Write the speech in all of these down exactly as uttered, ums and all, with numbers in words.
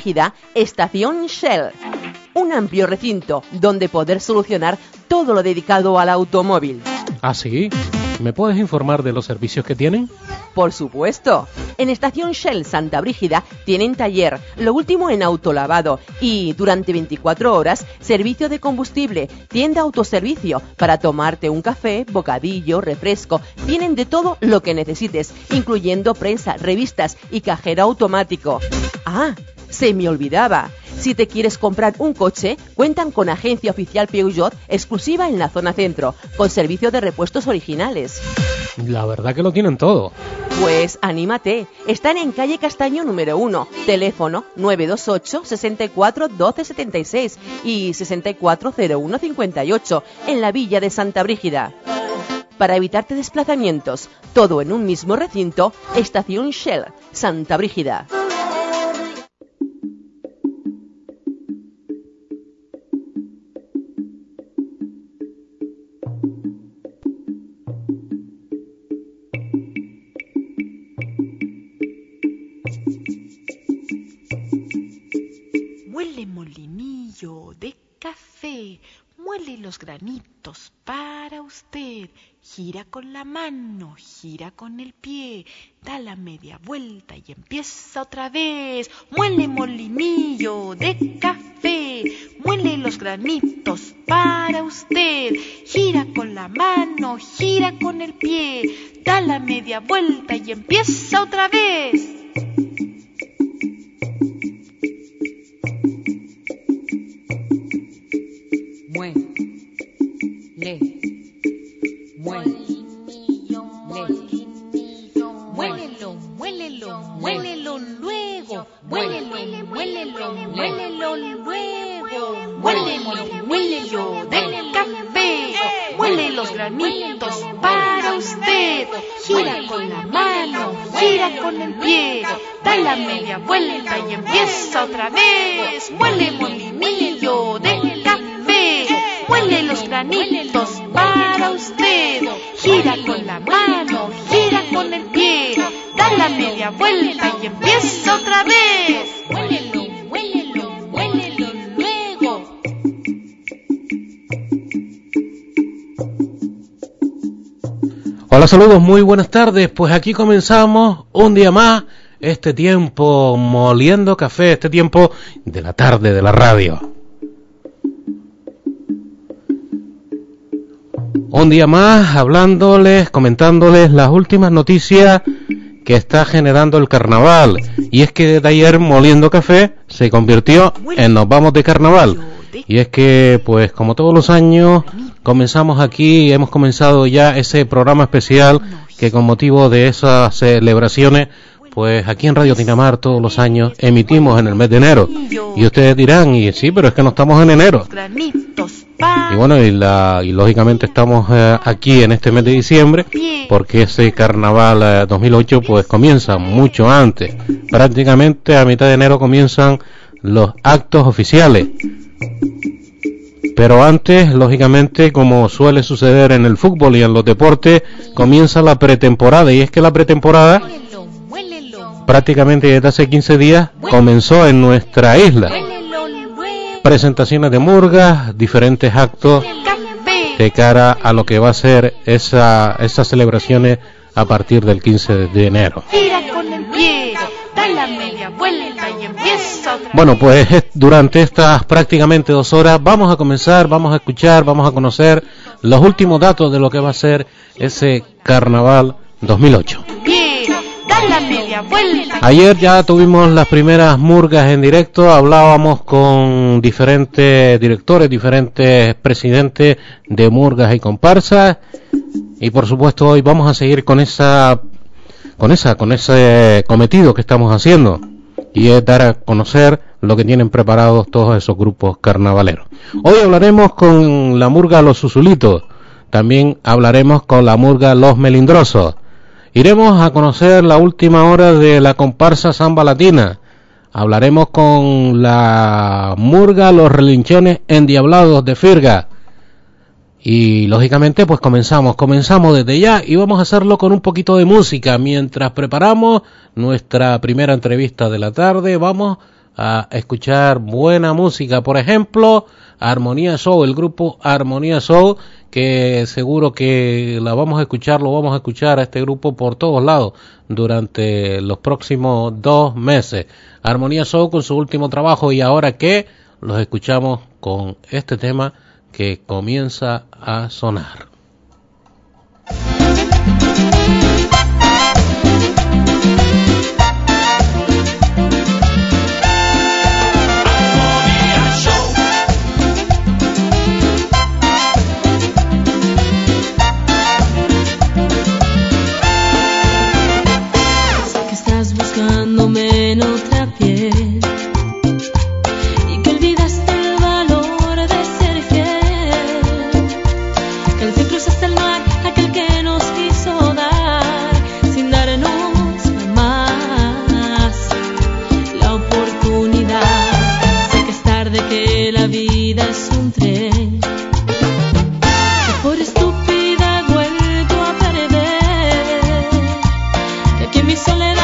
Brígida, Estación Shell. Un amplio recinto donde poder solucionar todo lo dedicado al automóvil. ¿Ah, sí? ¿Me puedes informar de los servicios que tienen? Por supuesto. En Estación Shell Santa Brígida tienen taller, lo último en autolavado y durante veinticuatro horas servicio de combustible, tienda autoservicio para tomarte un café, bocadillo, refresco. Tienen de todo lo que necesites, incluyendo prensa, revistas y cajero automático. Ah, se me olvidaba. Si te quieres comprar un coche, cuentan con agencia oficial Peugeot exclusiva en la zona centro, con servicio de repuestos originales. La verdad que lo tienen todo. Pues anímate, están en calle Castaño número uno, teléfono nueve dos ocho, sesenta y cuatro, doce setenta y seis y sesenta y cuatro cero uno cincuenta y ocho, en la villa de Santa Brígida. Para evitarte desplazamientos, todo en un mismo recinto, Estación Shell, Santa Brígida. Muele molinillo de café, muele los granitos para usted. Gira con la mano, gira con el pie, da la media vuelta y empieza otra vez. Muele molinillo de café, muele los granitos para usted. Gira con la mano, gira con el pie, da la media vuelta y empieza otra vez. Molinillo, molinillo, muélelo, muélelo, muélelo luego, muélelo, muélelo, muélelo luego, Muele molinillo del café, muele los granitos para usted. Gira con la mano, gira con el pie, da la media vuelta y empieza otra vez. Muele molinillo del café, muele los granitos para usted. Gira con la mano, gira con el pie, da la media vuelta y empieza otra vez. muélelo, muélelo, muélelo luego. Hola, saludos, muy buenas tardes. Pues aquí comenzamos un día más este tiempo moliendo café, este tiempo de la tarde de la radio. Un día más hablándoles, comentándoles las últimas noticias que está generando el carnaval. Y es que desde ayer moliendo café se convirtió en Nos Vamos de Carnaval. Y es que, pues como todos los años, comenzamos aquí, hemos comenzado ya ese programa especial que con motivo de esas celebraciones, pues aquí en Radio Tinamar todos los años emitimos en el mes de enero. Y ustedes dirán, y sí, pero es que no estamos en enero. Y bueno, y, la, y lógicamente estamos eh, aquí en este mes de diciembre, porque ese carnaval eh, dos mil ocho pues comienza mucho antes. Prácticamente a mitad de enero comienzan los actos oficiales. Pero antes, lógicamente, como suele suceder en el fútbol y en los deportes, comienza la pretemporada. Y es que la pretemporada, prácticamente desde hace quince días, comenzó en nuestra isla. Presentaciones de murgas, diferentes actos de cara a lo que va a ser esa, esas celebraciones a partir del quince de enero. Bueno, pues durante estas prácticamente dos horas vamos a comenzar, vamos a escuchar, vamos a conocer los últimos datos de lo que va a ser ese carnaval dos mil ocho. Ayer ya tuvimos las primeras murgas en directo, hablábamos con diferentes directores, diferentes presidentes de murgas y comparsas, y por supuesto hoy vamos a seguir con esa, con esa, con ese cometido que estamos haciendo, y es dar a conocer lo que tienen preparados todos esos grupos carnavaleros. Hoy hablaremos con la murga Los Susulitos, también hablaremos con la murga Los Melindrosos. Iremos a conocer la última hora de la comparsa Samba Latina. Hablaremos con la murga Los Relinchones Endiablados de Firga. Y lógicamente pues comenzamos, comenzamos desde ya y vamos a hacerlo con un poquito de música. Mientras preparamos nuestra primera entrevista de la tarde, vamos a escuchar buena música. Por ejemplo, Armonía Soul, el grupo Armonía Soul, que seguro que la vamos a escuchar, lo vamos a escuchar a este grupo por todos lados durante los próximos dos meses. Armonía Soul con su último trabajo, y ahora que los escuchamos con este tema que comienza a sonar. En otra piel, y que olvidaste el valor de ser fiel, que al fin cruzaste el mar, aquel que nos quiso dar sin darnos más la oportunidad. Sé que es tarde, que la vida es un tren, que por estúpida he vuelto a perder, que aquí en mi soledad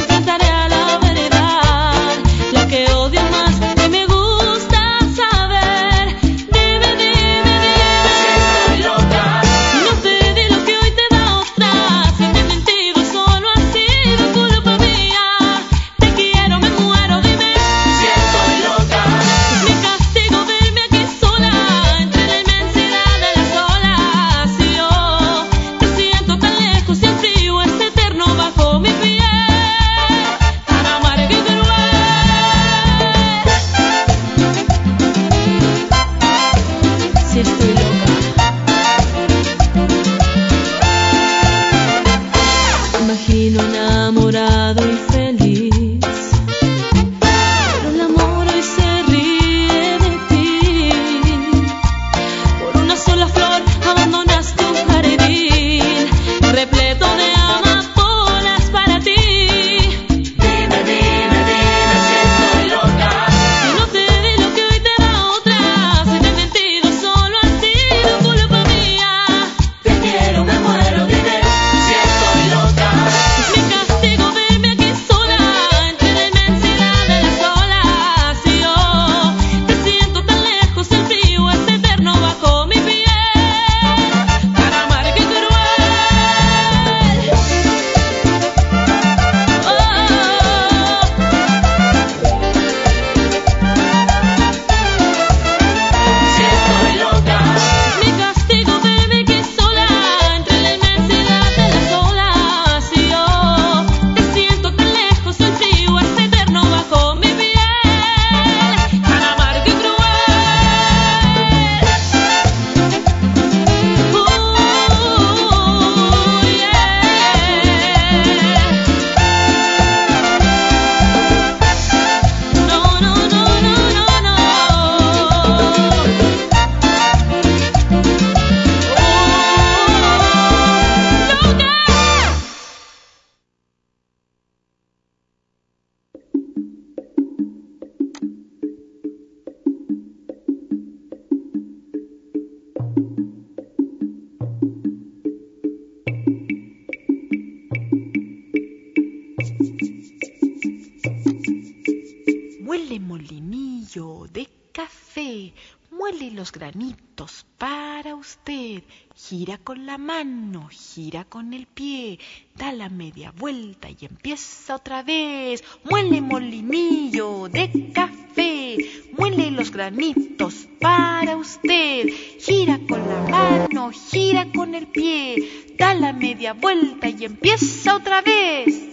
los granitos para usted. Gira con la mano, gira con el pie, da la media vuelta y empieza otra vez. Muele molinillo de café, muele los granitos para usted. Gira con la mano, gira con el pie, da la media vuelta y empieza otra vez.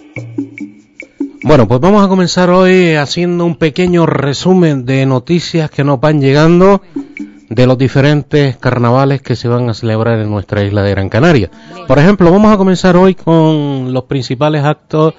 Bueno, pues vamos a comenzar hoy haciendo un pequeño resumen de noticias que nos van llegando de los diferentes carnavales que se van a celebrar en nuestra isla de Gran Canaria. Por ejemplo, vamos a comenzar hoy con los principales actos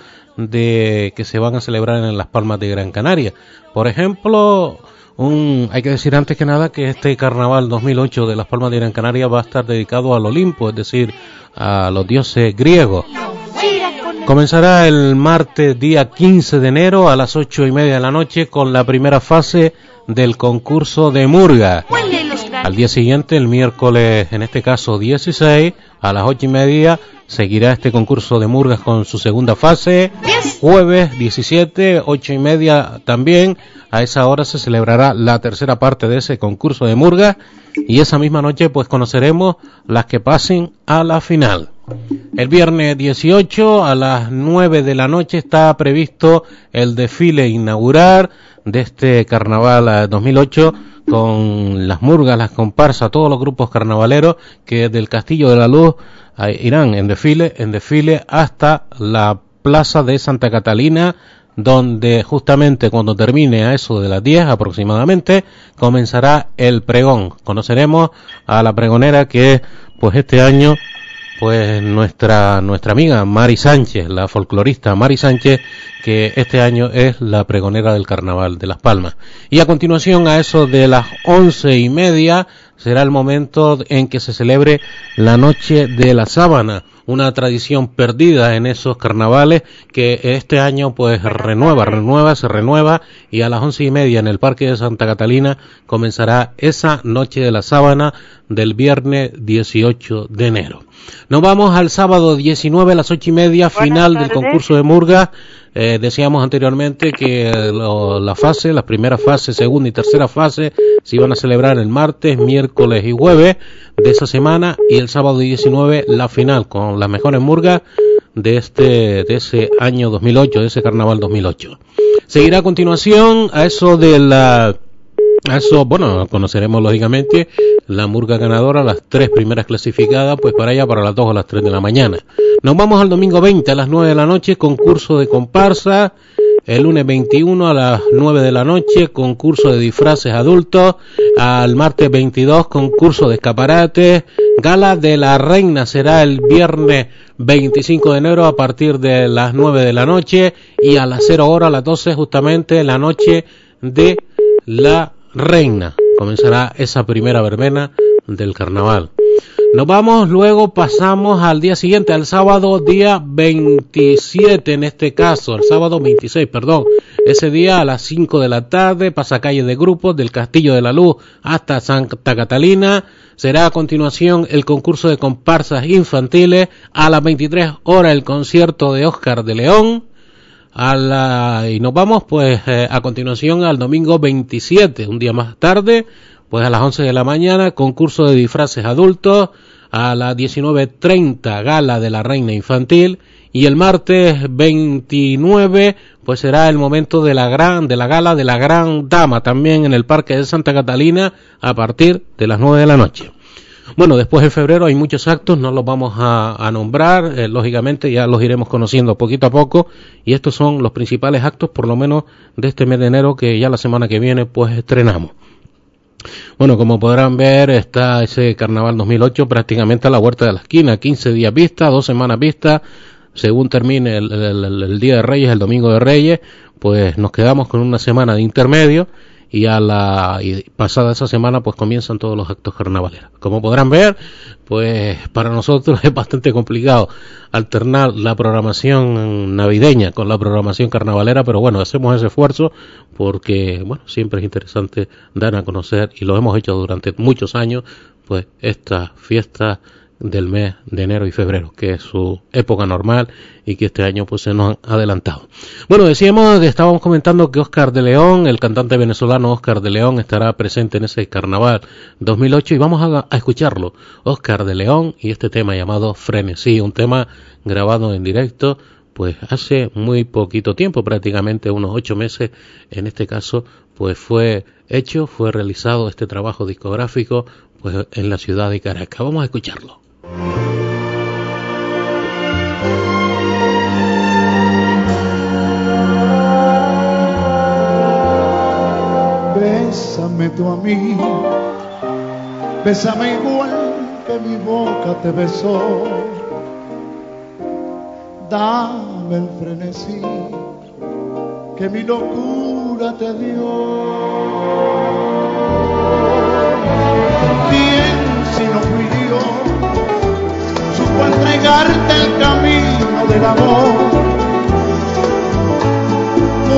de que se van a celebrar en Las Palmas de Gran Canaria. Por ejemplo, un, hay que decir antes que nada que este carnaval dos mil ocho de Las Palmas de Gran Canaria va a estar dedicado al Olimpo, es decir, a los dioses griegos. Comenzará el martes día quince de enero a las ocho y media de la noche con la primera fase del concurso de murga. Al día siguiente, el miércoles, en este caso dieciséis, a las ocho y media, seguirá este concurso de murgas con su segunda fase. Jueves diecisiete, ocho y media también, a esa hora se celebrará la tercera parte de ese concurso de murgas y esa misma noche pues conoceremos las que pasen a la final. El viernes dieciocho a las nueve de la noche está previsto el desfile inaugural de este carnaval dos mil ocho con las murgas, las comparsas, todos los grupos carnavaleros que del Castillo de la Luz eh, irán en desfile, en desfile hasta la Plaza de Santa Catalina, donde justamente cuando termine a eso de las diez aproximadamente comenzará el pregón. Conoceremos a la pregonera que pues este año pues nuestra nuestra amiga Mari Sánchez, la folclorista Mari Sánchez, que este año es la pregonera del Carnaval de Las Palmas. Y a continuación, a eso de las once y media, será el momento en que se celebre la Noche de la Sábana, una tradición perdida en esos carnavales que este año pues renueva, renueva, se renueva, y a las once y media en el Parque de Santa Catalina comenzará esa Noche de la Sábana del viernes dieciocho de enero. Nos vamos al sábado diecinueve a las ocho y media, final del concurso de murga. Eh, decíamos anteriormente que lo, la fase, la primera fase, segunda y tercera fase se iban a celebrar el martes, miércoles y jueves de esa semana, y el sábado diecinueve la final con las mejores murgas de este de ese año dos mil ocho, de ese carnaval dos mil ocho. Seguirá a continuación a eso de la a eso, bueno, conoceremos lógicamente la murga ganadora, las tres primeras clasificadas, pues para allá para las dos o las tres de la mañana. Nos vamos al domingo veinte a las nueve de la noche, concurso de comparsa. El lunes veintiuno a las nueve de la noche, concurso de disfraces adultos. Al martes veintidós, concurso de escaparates. Gala de la Reina será el viernes veinticinco de enero a partir de las nueve de la noche. Y a las cero horas, a las doce, justamente la noche de la Reina. Comenzará esa primera verbena del carnaval. Nos vamos, luego pasamos al día siguiente, al sábado día veintisiete en este caso, el sábado veintiséis, perdón. Ese día a las cinco de la tarde, pasacalle de grupos del Castillo de la Luz hasta Santa Catalina. Será a continuación el concurso de comparsas infantiles. A las veintitrés horas el concierto de Óscar de León. A la, y nos vamos pues eh, a continuación al domingo veintisiete, un día más tarde, pues a las once de la mañana, concurso de disfraces adultos. A las diecinueve treinta, gala de la Reina Infantil. Y el martes veintinueve, pues será el momento de la gran, de la gala de la Gran Dama, también en el Parque de Santa Catalina, a partir de las nueve de la noche. Bueno, después en febrero hay muchos actos, no los vamos a, a nombrar, eh, lógicamente ya los iremos conociendo poquito a poco, y estos son los principales actos, por lo menos de este mes de enero, que ya la semana que viene pues estrenamos. Bueno, como podrán ver, está ese Carnaval dos mil ocho prácticamente a la vuelta de la esquina, quince días vista, dos semanas vista, según termine el, el, el, el Día de Reyes, el Domingo de Reyes, pues nos quedamos con una semana de intermedio, y a la y pasada esa semana pues comienzan todos los actos carnavaleros. Como podrán ver, pues para nosotros es bastante complicado alternar la programación navideña con la programación carnavalera, pero bueno, hacemos ese esfuerzo porque bueno, siempre es interesante dar a conocer, y lo hemos hecho durante muchos años, pues estas fiestas del mes de enero y febrero, que es su época normal y que este año pues se nos han adelantado. Bueno, decíamos, estábamos comentando que Óscar de León, el cantante venezolano Óscar de León, estará presente en ese Carnaval dos mil ocho, y vamos a, a escucharlo. Óscar de León y este tema llamado Frenesí, un tema grabado en directo pues hace muy poquito tiempo, prácticamente unos ocho meses en este caso, pues fue hecho, fue realizado este trabajo discográfico pues en la ciudad de Caracas. Vamos a escucharlo. Bésame tú a mí, bésame igual que mi boca te besó, dame el frenesí que mi locura te dio. Bien, si no fui yo, supo entregarte el camino del amor,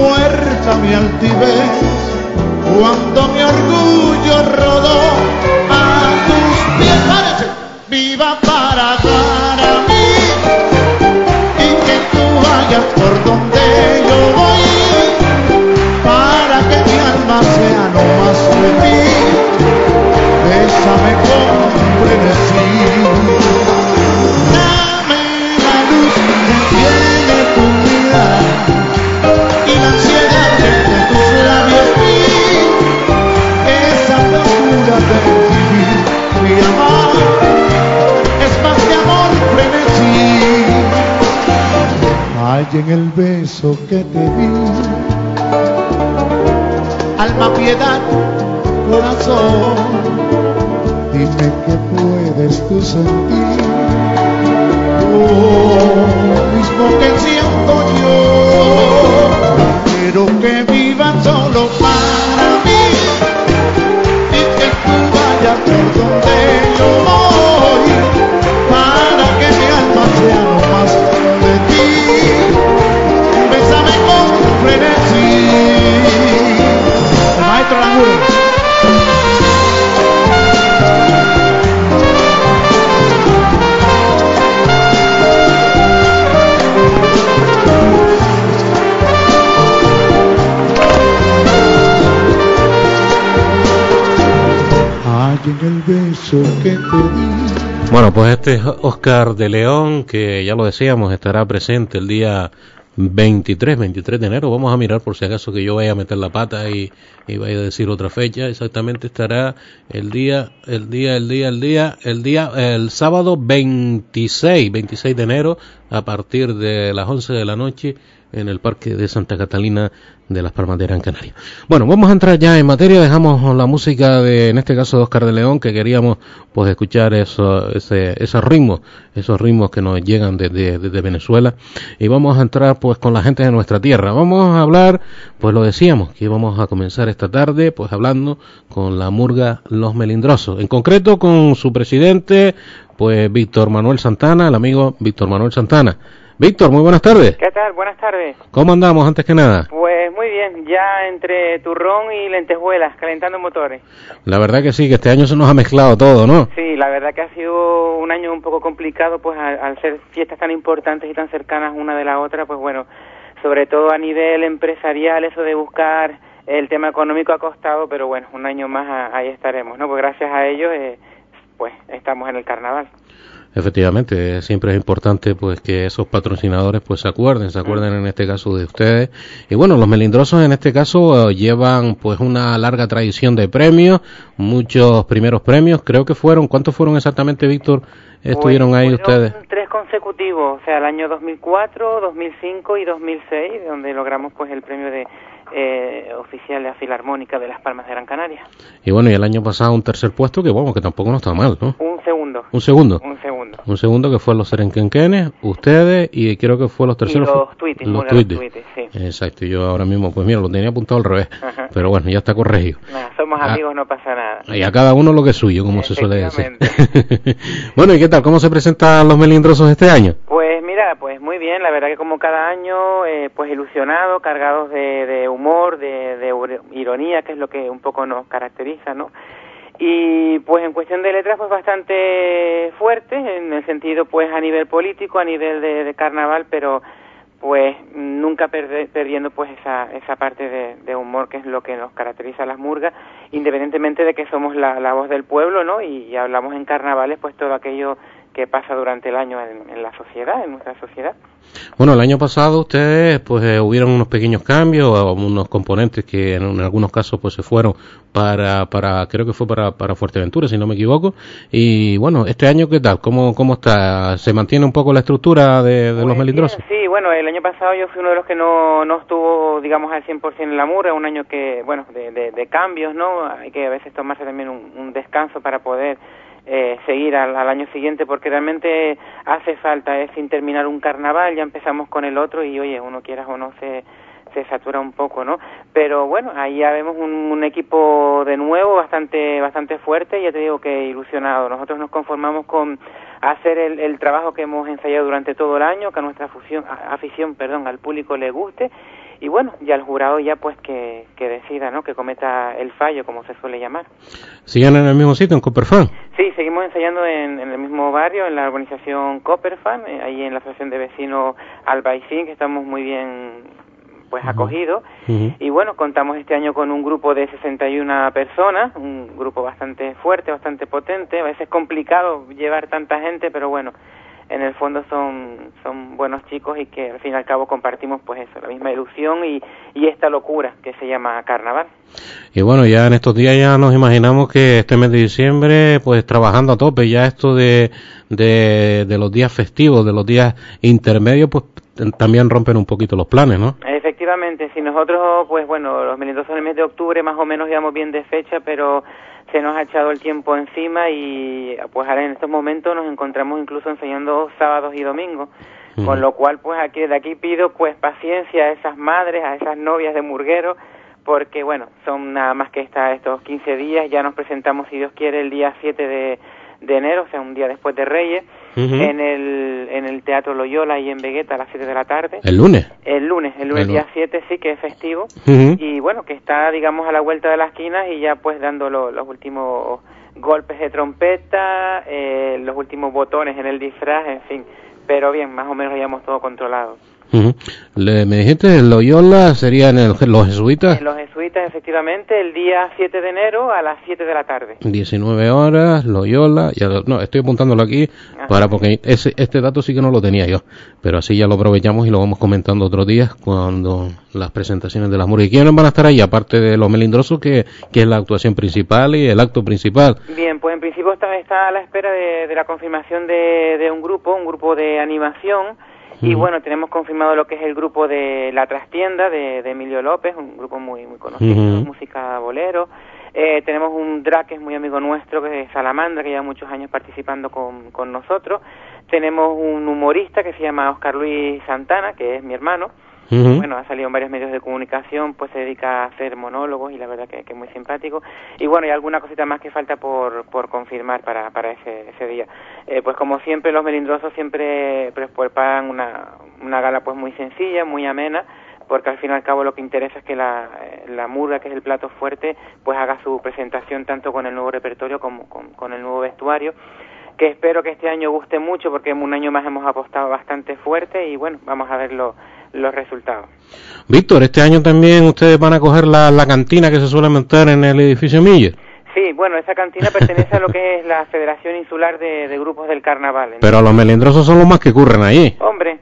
fuerza, mi altivez, cuando mi orgullo rodó a tus pies. ¡Párese! Viva para dar a mí y que tú vayas por donde yo voy, para que mi alma sea no más de ti. Bésame con frenesí, dame la luz que tiene tu mirada y la ansiedad que de tus labios vi, esa locura de vivir, mi amor, es más que amor frenesí. Hay en el beso que te di, alma, piedad, corazón, dime qué puedes tú sentir, lo mismo que siento yo. Quiero que vivas solo para mí y que tú vayas por donde yo voy, para que mi alma sea no más de ti. Bésame con frenesí. El maestro Languro. En el beso que te di. Bueno, pues este es Oscar de León, que ya lo decíamos, estará presente el día veintitrés de enero. Vamos a mirar por si acaso que yo vaya a meter la pata y, y vaya a decir otra fecha. Exactamente estará el día, el día, el día, el día, el día, el sábado veintiséis de enero a partir de las once de la noche en el Parque de Santa Catalina de las Palmas de Gran Canaria. Bueno, vamos a entrar ya en materia. Dejamos la música de, en este caso, de Oscar de León, que queríamos pues escuchar eso, ese, esos ritmos, esos ritmos que nos llegan desde, desde Venezuela, y vamos a entrar pues con la gente de nuestra tierra. Vamos a hablar, pues lo decíamos, que íbamos a comenzar esta tarde pues hablando con la murga Los Melindrosos, en concreto con su presidente, pues Víctor Manuel Santana, el amigo Víctor Manuel Santana. Víctor, muy buenas tardes. ¿Qué tal? Buenas tardes. ¿Cómo andamos antes que nada? Pues muy bien, ya entre turrón y lentejuelas, calentando motores. La verdad que sí, que este año se nos ha mezclado todo, ¿no? Sí, la verdad que ha sido un año un poco complicado, pues al, al ser fiestas tan importantes y tan cercanas una de la otra, pues bueno, sobre todo a nivel empresarial, eso de buscar el tema económico ha costado, pero bueno, un año más a, ahí estaremos, ¿no? Pues gracias a ello, eh, pues estamos en el carnaval. Efectivamente, siempre es importante pues que esos patrocinadores pues se acuerden, se acuerden en este caso de ustedes. Y bueno, los Melindrosos en este caso uh, llevan pues una larga tradición de premios, muchos primeros premios, creo que fueron, ¿cuántos fueron exactamente, Víctor? ¿Estuvieron pues, ahí ustedes? Tres consecutivos, o sea, el año dos mil cuatro, dos mil cinco y dos mil seis, donde logramos pues el premio de eh, oficial de la Filarmónica de las Palmas de Gran Canaria. Y bueno, y el año pasado un tercer puesto que bueno, que tampoco no está mal, ¿no? Un segundo. ¿Un segundo? Un segundo. Un segundo que fue los Serenquenquenes, ustedes, y creo que fue los terceros. Y los Tuitis, los Tuitis, sí. Exacto, yo ahora mismo, pues mira, lo tenía apuntado al revés, Ajá. Pero bueno, ya está corregido. Nah, somos a, amigos, no pasa nada. Y a cada uno lo que es suyo, como se suele decir. Bueno, ¿y qué tal? ¿Cómo se presentan los Melindrosos este año? Pues mira, pues muy bien, la verdad que como cada año, eh, pues ilusionados, cargados de, de humor, de, de ironía, que es lo que un poco nos caracteriza, ¿no? Y pues en cuestión de letras pues bastante fuertes, en el sentido pues a nivel político, a nivel de, de carnaval, pero pues nunca perde, perdiendo pues esa esa parte de, de humor que es lo que nos caracteriza a las murgas, independientemente de que somos la, la voz del pueblo, ¿no? Y, y hablamos en carnavales pues todo aquello que pasa durante el año en, en la sociedad, en nuestra sociedad. Bueno, el año pasado ustedes pues eh, hubieron unos pequeños cambios, unos componentes que en, en algunos casos pues se fueron para, para creo que fue para, para Fuerteventura, si no me equivoco. Y bueno, este año, ¿qué tal? ¿Cómo, cómo está? ¿Se mantiene un poco la estructura de, de pues los Melindrosos? Sí, bueno, el año pasado yo fui uno de los que no, no estuvo, digamos, al cien por ciento en la murga, un año que, bueno, de, de, de cambios, ¿no? Hay que a veces tomarse también un, un descanso para poder Eh, seguir al, al año siguiente, porque realmente hace falta, es sin terminar un carnaval, ya empezamos con el otro y oye, uno quieras o no se, se satura un poco, ¿no? Pero bueno, ahí ya vemos un, un equipo de nuevo bastante bastante fuerte, y ya te digo que ilusionado. Nosotros nos conformamos con hacer el, el trabajo que hemos ensayado durante todo el año, que a nuestra afición, afición perdón, al público le guste, y bueno, ya el jurado ya pues que, que decida, ¿no? Que cometa el fallo, como se suele llamar. ¿Siguen en el mismo sitio, en Copperfan? Sí, seguimos ensayando en, en el mismo barrio, en la urbanización Copperfan, eh, ahí en la asociación de vecinos Albaicín, que estamos muy bien pues acogidos. Uh-huh. Y bueno, contamos este año con un grupo de sesenta y una personas, un grupo bastante fuerte, bastante potente. A veces es complicado llevar tanta gente, pero bueno, en el fondo son son buenos chicos y que al fin y al cabo compartimos pues eso, la misma ilusión y, y esta locura que se llama carnaval. Y bueno, ya en estos días ya nos imaginamos que este mes de diciembre pues trabajando a tope, ya esto de de, de los días festivos, de los días intermedios, pues también rompen un poquito los planes, ¿no? Efectivamente, si nosotros, pues bueno, los melindrosos en el mes de octubre más o menos íbamos bien de fecha, pero se nos ha echado el tiempo encima y pues ahora en estos momentos nos encontramos incluso ensayando sábados y domingos, uh-huh. Con lo cual pues aquí de aquí pido pues paciencia a esas madres, a esas novias de murgueros, porque bueno, son nada más que esta, estos quince días, ya nos presentamos si Dios quiere el día siete de, de enero, o sea un día después de Reyes, uh-huh. en el en el Teatro Loyola y en Vegueta a las siete de la tarde. ¿El lunes? El lunes, el lunes el día siete sí que es festivo, uh-huh. y bueno, que está digamos a la vuelta de las esquinas y ya pues dando lo, los últimos golpes de trompeta, eh, los últimos botones en el disfraz, en fin, pero bien, más o menos hayamos todo controlado. Uh-huh. Le, me dijiste, el Loyola sería en el, los jesuitas. En los jesuitas, efectivamente, el día siete de enero a las siete de la tarde. diecinueve horas, Loyola, ya, no, estoy apuntándolo aquí, ajá, para porque ese, este dato sí que no lo tenía yo, pero así ya lo aprovechamos y lo vamos comentando otros días cuando las presentaciones de las murgas. ¿Y quiénes van a estar ahí, aparte de los melindrosos, que, que es la actuación principal y el acto principal? Bien, pues en principio está, está a la espera de, de la confirmación de, de un grupo, un grupo de animación. Y bueno, tenemos confirmado lo que es el grupo de La Trastienda de, de Emilio López, un grupo muy muy conocido, uh-huh. música bolero. Eh, tenemos un drag que es muy amigo nuestro, que es Salamandra, que lleva muchos años participando con, con nosotros. Tenemos un humorista que se llama Oscar Luis Santana, que es mi hermano. Uh-huh. Bueno, ha salido en varios medios de comunicación, pues se dedica a hacer monólogos y la verdad que, que es muy simpático. Y bueno, hay alguna cosita más que falta por, por confirmar para, para ese, ese día. Eh, pues como siempre, los melindrosos siempre pues, preparan una, una gala pues muy sencilla, muy amena, porque al fin y al cabo lo que interesa es que la, la murga, que es el plato fuerte, pues haga su presentación tanto con el nuevo repertorio como con, con el nuevo vestuario, que espero que este año guste mucho porque un año más hemos apostado bastante fuerte y bueno, vamos a verlo los resultados. Víctor, este año también ustedes van a coger la, la cantina que se suele montar en el edificio Miller. Sí, bueno, esa cantina pertenece a lo que es la Federación Insular de, de Grupos del Carnaval. Entonces, pero los melindrosos son los más que curren allí. Hombre,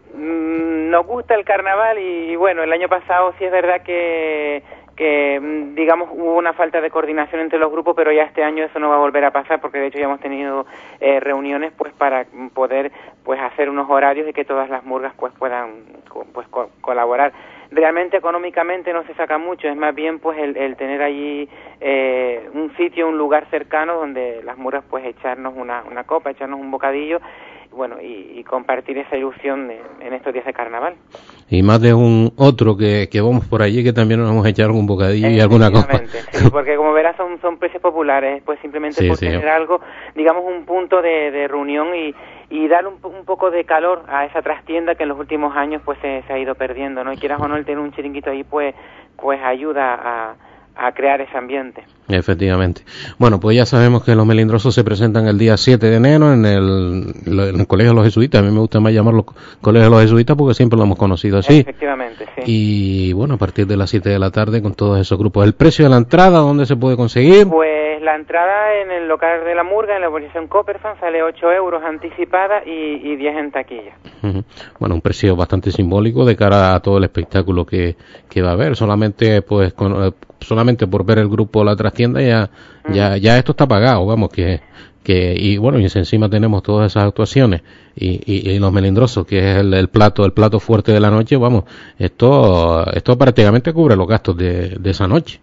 mmm, nos gusta el carnaval y, y bueno, el año pasado sí es verdad que que digamos hubo una falta de coordinación entre los grupos, pero ya este año eso no va a volver a pasar porque de hecho ya hemos tenido eh, reuniones pues para poder pues hacer unos horarios y que todas las murgas pues puedan pues co- colaborar. Realmente económicamente no se saca mucho, es más bien pues el, el tener allí eh, un sitio, un lugar cercano donde las murgas pues echarnos una, una copa, echarnos un bocadillo, bueno, y, y compartir esa ilusión de, en estos días de carnaval. Y más de un otro que, que vamos por allí que también nos vamos a echar un bocadillo y alguna cosa. Sí, porque como verás son, son precios populares, pues simplemente sí, por sí. tener algo, digamos un punto de, de reunión y, y dar un, un poco de calor a esa trastienda que en los últimos años pues se, se ha ido perdiendo, ¿no? Y quieras o no, el tener un chiringuito ahí pues, pues ayuda a... a crear ese ambiente. Efectivamente. Bueno, pues ya sabemos que los melindrosos se presentan el día siete de enero en el, en el Colegio de los Jesuitas. A mí me gusta más llamarlo Colegio de los Jesuitas porque siempre lo hemos conocido así. Efectivamente, sí. Y bueno, a partir de las siete de la tarde con todos esos grupos. ¿El precio de la entrada dónde se puede conseguir? Pues la entrada en el local de la murga, en la urbanización Copperfan, sale ocho euros anticipada y, y diez en taquilla. Uh-huh. Bueno, un precio bastante simbólico de cara a todo el espectáculo que, que va a haber. Solamente pues con, solamente por ver el grupo La Trastienda ya, uh-huh. ya, ya esto está pagado, vamos, que que y bueno, y encima tenemos todas esas actuaciones y, y, y los melindrosos, que es el, el plato el plato fuerte de la noche, vamos, esto esto prácticamente cubre los gastos de, de esa noche. Sí,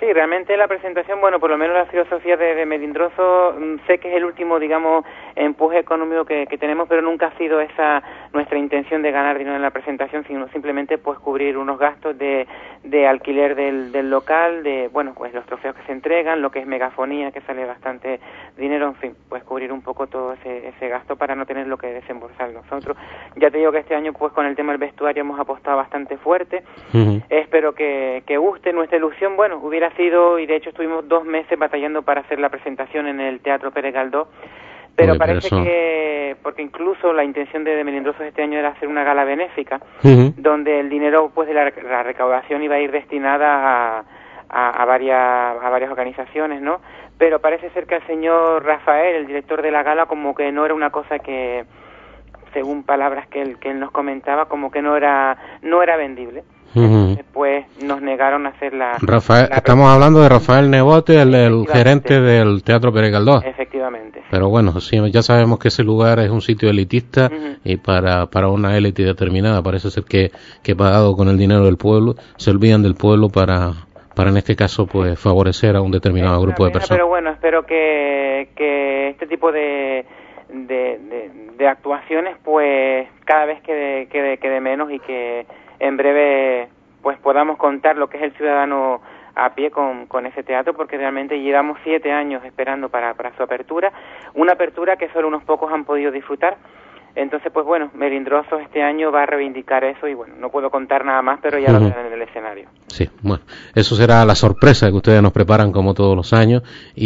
sí, realmente la presentación, bueno, por lo menos la filosofía de, de Melindroso, sé que es el último, digamos, empuje económico que, que tenemos, pero nunca ha sido esa nuestra intención de ganar dinero en la presentación, sino simplemente pues cubrir unos gastos de, de alquiler del, del local, de, bueno, pues los trofeos que se entregan, lo que es megafonía, que sale bastante dinero, en fin, pues cubrir un poco todo ese, ese gasto para no tener lo que desembolsar nosotros. Ya te digo que este año pues con el tema del vestuario hemos apostado bastante fuerte. Uh-huh. Espero que, que guste. Nuestra ilusión, bueno, hubiera sido, y de hecho estuvimos dos meses batallando para hacer la presentación en el Teatro Pérez Galdós, pero Oye, parece pero eso... que, porque incluso la intención de, de Melindrosos este año era hacer una gala benéfica, uh-huh. donde el dinero pues de la, la recaudación iba a ir destinada a, a, a, varias, a varias organizaciones, ¿no? Pero parece ser que el señor Rafael, el director de la gala, como que no era una cosa que, según palabras que él, que él nos comentaba, como que no era, no era vendible. Uh-huh. Después nos negaron a hacer la... Rafael, la estamos hablando de Rafael Nebote, el, el gerente del Teatro Pérez Galdós. Efectivamente. Pero bueno, sí, ya sabemos que ese lugar es un sitio elitista uh-huh. y para, para una élite determinada. Parece ser que, que pagado con el dinero del pueblo, se olvidan del pueblo para, para en este caso, pues favorecer a un determinado es grupo de personas. Pero bueno, espero que, que este tipo de... De, de, de actuaciones pues cada vez quede, quede, quede menos y que en breve pues podamos contar lo que es el ciudadano a pie con, con ese teatro, porque realmente llevamos siete años esperando para, para su apertura, una apertura que solo unos pocos han podido disfrutar. Entonces, pues bueno, Melindrosos este año va a reivindicar eso y bueno, no puedo contar nada más, pero ya uh-huh. lo verán en el escenario. Sí, bueno, eso será la sorpresa que ustedes nos preparan como todos los años.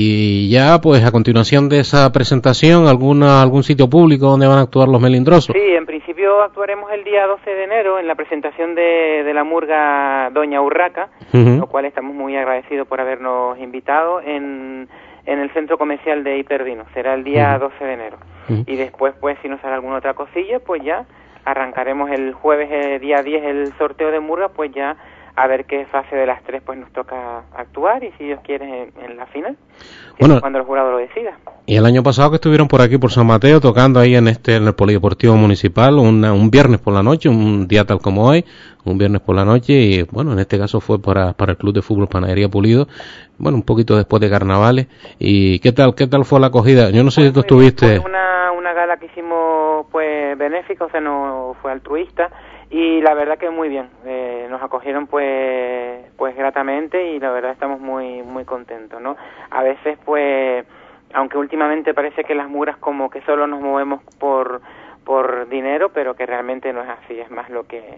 Y ya, pues a continuación de esa presentación, ¿alguna algún sitio público donde van a actuar los Melindrosos? Sí, en principio actuaremos el día doce de enero en la presentación de, de la murga Doña Urraca, uh-huh. lo cual estamos muy agradecidos por habernos invitado en... en el centro comercial de Hiperdino, será el día uh-huh. doce de enero. Uh-huh. Y después, pues, si nos sale alguna otra cosilla, pues ya arrancaremos el jueves, eh, día diez, el sorteo de murga, pues ya a ver qué fase de las tres pues nos toca actuar y si Dios quiere en, en la final, bueno, cuando el jurado lo decida. Y el año pasado que estuvieron por aquí por San Mateo tocando ahí en este en el Polideportivo Municipal una, un viernes por la noche, un día tal como hoy, un viernes por la noche y bueno, en este caso fue para para el Club de Fútbol Panadería Pulido, bueno, un poquito después de carnavales. ¿Y qué tal qué tal fue la acogida? Yo no sé pues si tú estuviste. Fue una una gala que hicimos pues benéfica, o sea, no fue altruista. Y la verdad que muy bien, eh, nos acogieron pues pues gratamente y la verdad estamos muy muy contentos, ¿no? A veces pues, aunque últimamente parece que las murgas como que solo nos movemos por por dinero, pero que realmente no es así, es más lo que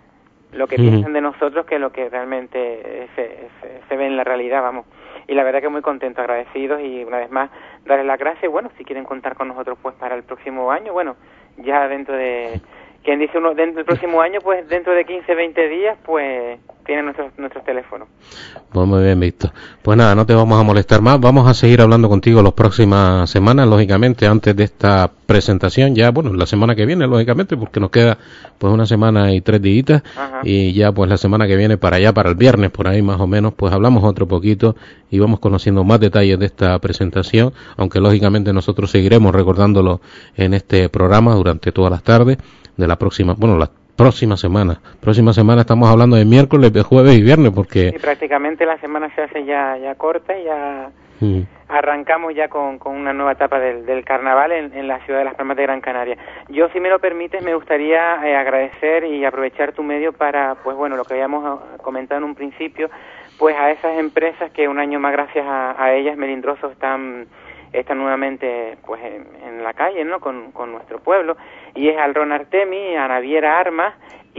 lo que uh-huh. piensan de nosotros que lo que realmente se, se, se ve en la realidad, vamos. Y la verdad que muy contentos, agradecidos y una vez más darles las gracias. Bueno, si quieren contar con nosotros pues para el próximo año, bueno, ya dentro de... Quien dice uno dentro del próximo año, pues dentro de quince, veinte días, pues tienen nuestros nuestros teléfonos. Pues muy bien, Víctor. Pues nada, no te vamos a molestar más. Vamos a seguir hablando contigo las próximas semanas, lógicamente, antes de esta presentación. Ya, bueno, la semana que viene, lógicamente, porque nos queda pues una semana y tres días. Y ya, pues la semana que viene, para allá, para el viernes, por ahí más o menos, pues hablamos otro poquito y vamos conociendo más detalles de esta presentación. Aunque, lógicamente, nosotros seguiremos recordándolo en este programa durante todas las tardes de la próxima, bueno, la próxima semana. Próxima semana estamos hablando de miércoles, de jueves y viernes, porque... Sí, prácticamente la semana se hace ya ya corta y ya mm. arrancamos ya con, con una nueva etapa del, del carnaval en, en la ciudad de Las Palmas de Gran Canaria. Yo, si me lo permites, me gustaría eh, agradecer y aprovechar tu medio para, pues bueno, lo que habíamos comentado en un principio, pues a esas empresas que un año más, gracias a, a ellas, Melindrosos están... está nuevamente pues en, en la calle, ¿no? Con, con nuestro pueblo, y es al Ron Artemi, a Naviera Armas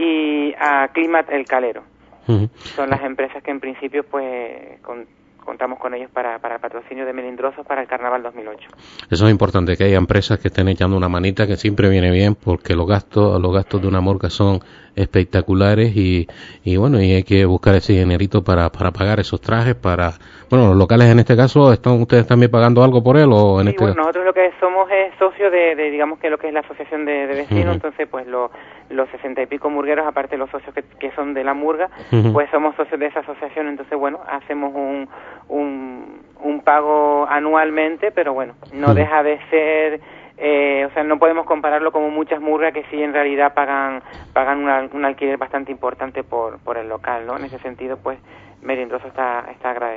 y a Climat El Calero. Uh-huh. Son las empresas que en principio pues con, contamos con ellos para, para el patrocinio de Melindrosos para el Carnaval dos mil ocho. Eso es importante, que haya empresas que estén echando una manita, que siempre viene bien, porque los gastos los gastos de una murga son espectaculares y, y bueno, y hay que buscar ese dinerito para, para pagar esos trajes, para, bueno, los locales en este caso, ¿están ustedes también pagando algo por él o en sí, este bueno, caso? Nosotros lo que somos es socios de, de digamos que lo que es la asociación de, de vecinos, uh-huh. entonces pues lo, los sesenta y pico murgueros, aparte de los socios que, que son de la murga, uh-huh. pues somos socios de esa asociación, entonces bueno, hacemos un, un, un pago anualmente, pero bueno, no uh-huh. deja de ser... Eh, o sea, no podemos compararlo como muchas murgas que sí en realidad pagan pagan una, un alquiler bastante importante por por el local, ¿no? En ese sentido, pues Melindrosos está está agradecido.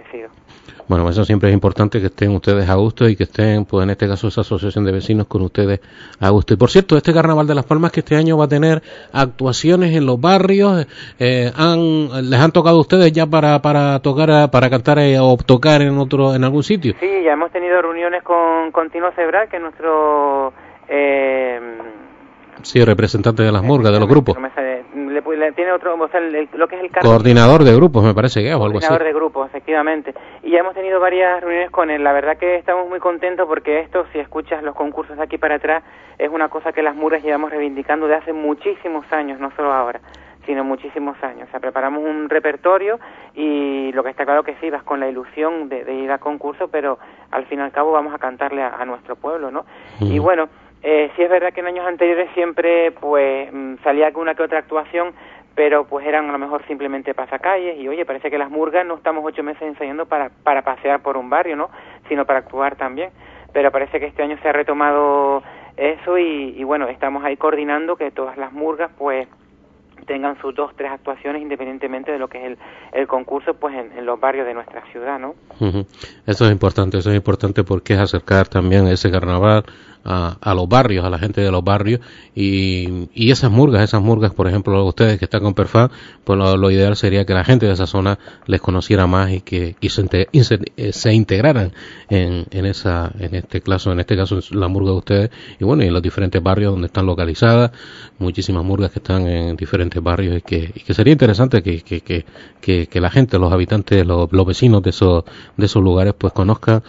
agradecido. Bueno, eso siempre es importante, que estén ustedes a gusto y que estén, pues en este caso, esa asociación de vecinos con ustedes a gusto. Y por cierto, este Carnaval de Las Palmas, que este año va a tener actuaciones en los barrios, eh, han, ¿les han tocado a ustedes ya para para tocar, para cantar eh, o tocar en otro, en algún sitio? Sí, ya hemos tenido reuniones con, con Tino Cebral, que es nuestro... Eh, sí, representante de las murgas, de los grupos. Le, le, tiene otro, o sea, el, lo que es el cargo, coordinador de grupos, me parece que es, o algo así. Coordinador de grupos, efectivamente. Y ya hemos tenido varias reuniones con él. La verdad que estamos muy contentos porque esto, si escuchas los concursos de aquí para atrás, es una cosa que las murgas llevamos reivindicando de hace muchísimos años, no solo ahora, sino muchísimos años. O sea, preparamos un repertorio y lo que está claro que sí, vas con la ilusión de, de ir a concurso, pero al fin y al cabo vamos a cantarle a, a nuestro pueblo, ¿no? Mm. Y bueno, Eh, sí es verdad que en años anteriores siempre pues salía con una que otra actuación, pero pues eran a lo mejor simplemente pasacalles y oye, parece que las murgas no estamos ocho meses ensayando para, para pasear por un barrio, ¿no? Sino para actuar también, pero parece que este año se ha retomado eso y, y bueno, estamos ahí coordinando que todas las murgas pues tengan sus dos, tres actuaciones independientemente de lo que es el, el concurso pues en, en los barrios de nuestra ciudad, ¿no? Uh-huh. Eso es importante, eso es importante porque es acercar también ese carnaval a, a los barrios, a la gente de los barrios y, y esas murgas, esas murgas, por ejemplo, ustedes que están con Perfan, pues lo, lo ideal sería que la gente de esa zona les conociera más y que y se, y se, se integraran en, en esa, en este caso, en este caso la murga de ustedes y bueno, y en los diferentes barrios donde están localizadas, muchísimas murgas que están en diferentes barrios y que, y que sería interesante que, que, que, que, que la gente, los habitantes, los, los vecinos de esos, de esos lugares pues conozcan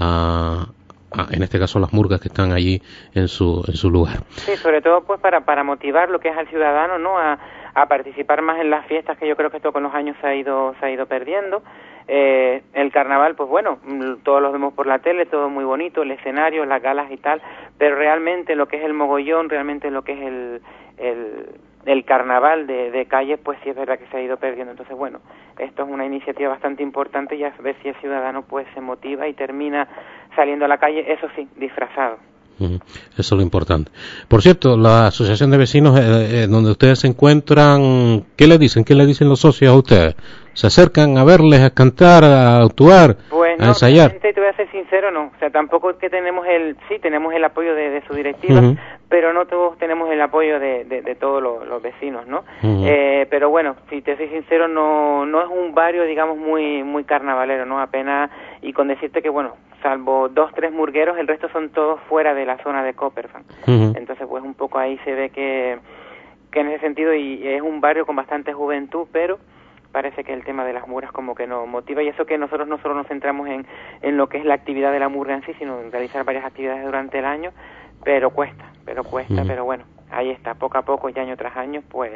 a en este caso las murgas que están allí en su en su lugar. Sí, sobre todo pues para para motivar lo que es al ciudadano, ¿no? A, a participar más en las fiestas, que yo creo que esto con los años se ha ido se ha ido perdiendo. Eh, el carnaval, pues bueno, todos lo vemos por la tele, todo muy bonito, el escenario, las galas y tal, pero realmente lo que es el mogollón, realmente lo que es el el el carnaval de, de calles, pues sí es verdad que se ha ido perdiendo. Entonces, bueno, esto es una iniciativa bastante importante y a ver si el ciudadano pues se motiva y termina saliendo a la calle, eso sí, disfrazado. Uh-huh. Eso es lo importante. Por cierto, la asociación de vecinos eh, eh, donde ustedes se encuentran, ¿qué le dicen? ¿Qué le dicen los socios a ustedes? ¿Se acercan a verles, a cantar, a actuar, pues no, a ensayar? Te voy a ser sincero, no. O sea, tampoco es que tenemos el, sí, tenemos el apoyo de, de su directiva, uh-huh. pero no todos tenemos el apoyo de, de, de todos los, los vecinos, ¿no? Uh-huh. Eh, pero bueno, si te soy sincero, no, no es un barrio, digamos, muy, muy carnavalero, ¿no? Apenas, y con decirte que, bueno, salvo dos, tres murgueros, el resto son todos fuera de la zona de Copperfan. Uh-huh. Entonces, pues un poco ahí se ve que, que en ese sentido, y es un barrio con bastante juventud, pero parece que el tema de las murgas como que nos motiva, y eso que nosotros no solo nos centramos en, en lo que es la actividad de la murga en sí, sino en realizar varias actividades durante el año, pero cuesta, pero cuesta, uh-huh. pero bueno, ahí está, poco a poco y año tras año, pues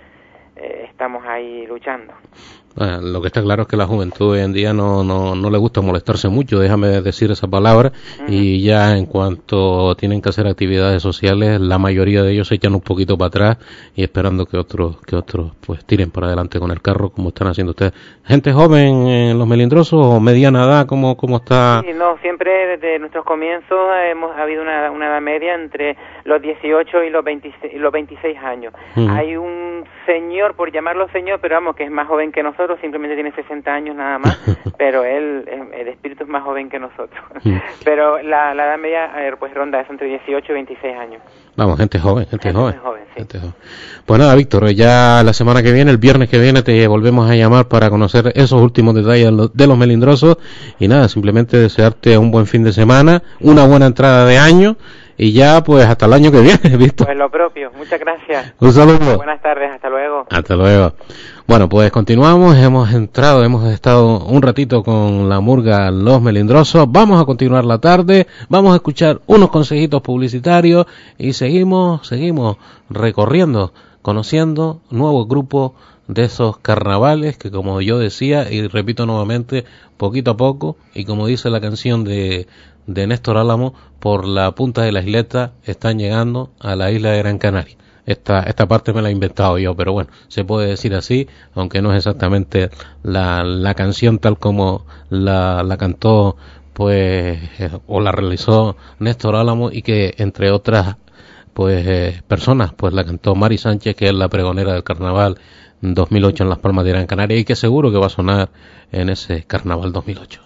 eh, estamos ahí luchando. Bueno, lo que está claro es que la juventud hoy en día no, no, no le gusta molestarse mucho, déjame decir esa palabra, uh-huh. y ya en cuanto tienen que hacer actividades sociales, la mayoría de ellos se echan un poquito para atrás y esperando que otros que otros pues tiren para adelante con el carro, como están haciendo ustedes. ¿Gente joven en los Melindrosos o mediana edad? ¿Cómo, cómo está? Sí, no, siempre desde nuestros comienzos hemos habido una, una edad media entre los dieciocho y los veintiséis, los veintiséis años. Uh-huh. Hay un señor, por llamarlo señor, pero vamos, que es más joven que nosotros, simplemente tiene sesenta años nada más, pero él, el espíritu es más joven que nosotros. Pero la, la edad media, a ver, pues ronda es entre dieciocho y veintiséis años. Vamos, gente joven, gente, gente joven. joven sí. gente joven. Pues nada, Víctor, ya la semana que viene, el viernes que viene, te volvemos a llamar para conocer esos últimos detalles de los Melindrosos. Y nada, simplemente desearte un buen fin de semana, una buena entrada de año. Y ya, pues, hasta el año que viene, Víctor. Pues lo propio, muchas gracias. Un saludo. Buenas tardes, hasta luego. Hasta luego. Bueno, pues continuamos, hemos entrado, hemos estado un ratito con la murga Los Melindrosos, vamos a continuar la tarde, vamos a escuchar unos consejitos publicitarios y seguimos, seguimos recorriendo, conociendo nuevos grupos de esos carnavales que, como yo decía y repito nuevamente, poquito a poco, y como dice la canción de de Néstor Álamo, por la punta de la isleta están llegando a la isla de Gran Canaria. Esta esta parte me la he inventado yo, pero bueno, se puede decir así, aunque no es exactamente la la canción tal como la la cantó pues o la realizó Néstor Álamo, y que entre otras pues eh, personas, pues la cantó Mari Sánchez, que es la pregonera del carnaval dos mil ocho en Las Palmas de Gran Canaria y que seguro que va a sonar en ese carnaval dos mil ocho.